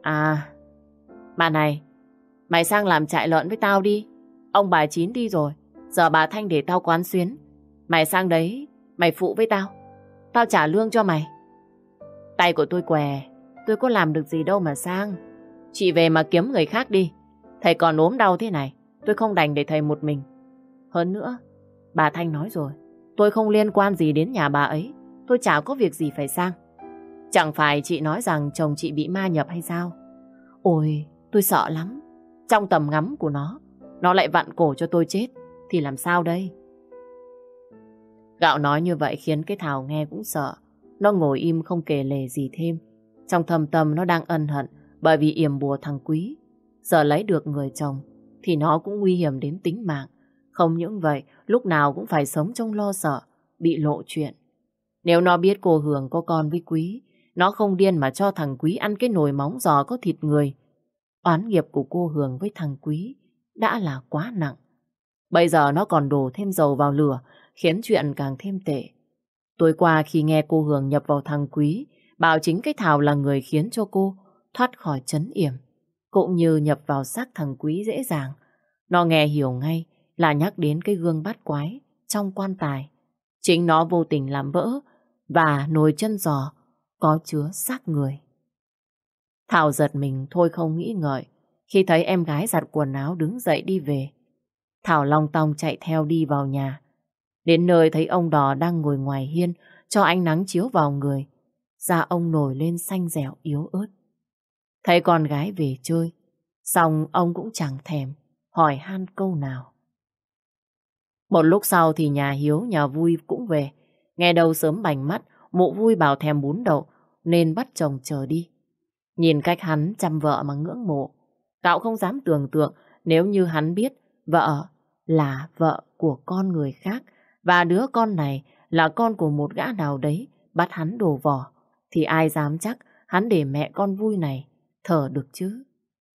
À, bà này, mày sang làm trại lợn với tao đi. Ông bà Chín đi rồi, giờ bà Thanh để tao quán xuyến. Mày sang đấy, mày phụ với tao. Tao trả lương cho mày. Tay của tôi què, tôi có làm được gì đâu mà sang. Chị về mà kiếm người khác đi. Thầy còn ốm đau thế này, tôi không đành để thầy một mình. Hơn nữa, bà Thanh nói rồi, tôi không liên quan gì đến nhà bà ấy. Tôi chả có việc gì phải sang. Chẳng phải chị nói rằng chồng chị bị ma nhập hay sao? Ôi, tôi sợ lắm. Trong tầm ngắm của nó lại vặn cổ cho tôi chết. Thì làm sao đây? Gạo nói như vậy khiến cái Thảo nghe cũng sợ. Nó ngồi im không kể lể gì thêm. Trong thâm tâm nó đang ân hận bởi vì yểm bùa thằng Quý. Giờ lấy được người chồng thì nó cũng nguy hiểm đến tính mạng. Không những vậy, lúc nào cũng phải sống trong lo sợ bị lộ chuyện. Nếu nó biết cô Hường có con với Quý, nó không điên mà cho thằng Quý ăn cái nồi móng giò có thịt người. Oán nghiệp của cô Hường với thằng Quý đã là quá nặng. Bây giờ nó còn đổ thêm dầu vào lửa, khiến chuyện càng thêm tệ. Tối qua khi nghe cô Hường nhập vào thằng Quý, bảo chính cái Thảo là người khiến cho cô thoát khỏi trấn yểm, cũng như nhập vào xác thằng Quý dễ dàng. Nó nghe hiểu ngay là nhắc đến cái gương bát quái trong quan tài. Chính nó vô tình làm vỡ và nồi chân giò có chứa xác người. Thảo giật mình thôi không nghĩ ngợi khi thấy em gái giặt quần áo đứng dậy đi về. Thảo long tong chạy theo đi vào nhà. Đến nơi thấy ông Đò đang ngồi ngoài hiên cho ánh nắng chiếu vào người. Da ông nổi lên xanh dẻo yếu ớt. Thấy con gái về chơi, xong ông cũng chẳng thèm hỏi han câu nào. Một lúc sau thì nhà Hiếu nhà Vui cũng về. Nghe đầu sớm bành mắt, mụ Vui bảo thèm bún đậu nên bắt chồng chờ đi. Nhìn cách hắn chăm vợ mà ngưỡng mộ, cậu không dám tưởng tượng nếu như hắn biết vợ là vợ của con người khác và đứa con này là con của một gã nào đấy bắt hắn đổ vỏ, thì ai dám chắc hắn để mẹ con Vui này thở được chứ.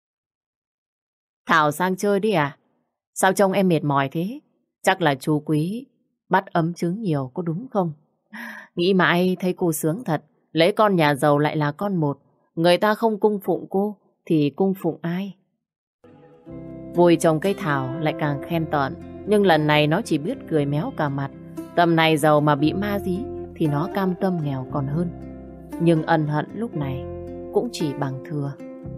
Thảo sang chơi đi à? Sao trông em mệt mỏi thế? Chắc là chú Quý bắt ấm trứng nhiều có đúng không? Nghĩ mãi thấy cô sướng thật. Lấy con nhà giàu lại là con một. Người ta không cung phụng cô thì cung phụng ai? Vui chồng cây Thảo lại càng khen tởn. Nhưng lần này nó chỉ biết cười méo cả mặt. Tầm này giàu mà bị ma dí thì nó cam tâm nghèo còn hơn. Nhưng ân hận lúc này cũng chỉ bằng thừa.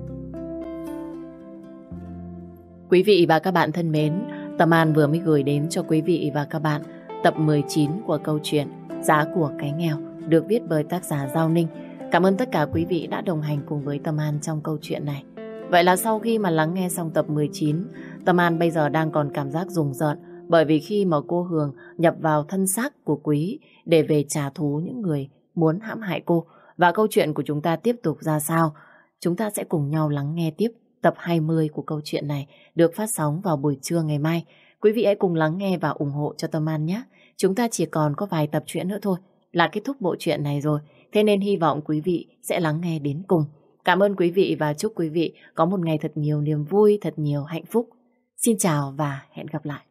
Quý vị và các bạn thân mến, Tâm An vừa mới gửi đến cho quý vị và các bạn tập 19 của câu chuyện Giá của cái nghèo được viết bởi tác giả Giao Ninh. Cảm ơn tất cả quý vị đã đồng hành cùng với Tâm An trong câu chuyện này. Vậy là sau khi mà lắng nghe xong tập 19, Tâm An bây giờ đang còn cảm giác rùng rợn bởi vì khi mà cô Hường nhập vào thân xác của Quý để về trả thù những người muốn hãm hại cô. Và câu chuyện của chúng ta tiếp tục ra sao? Chúng ta sẽ cùng nhau lắng nghe tiếp tập 20 của câu chuyện này được phát sóng vào buổi trưa ngày mai. Quý vị hãy cùng lắng nghe và ủng hộ cho Tâm An nhé. Chúng ta chỉ còn có vài tập truyện nữa thôi là kết thúc bộ truyện này rồi. Thế nên hy vọng quý vị sẽ lắng nghe đến cùng. Cảm ơn quý vị và chúc quý vị có một ngày thật nhiều niềm vui, thật nhiều hạnh phúc. Xin chào và hẹn gặp lại.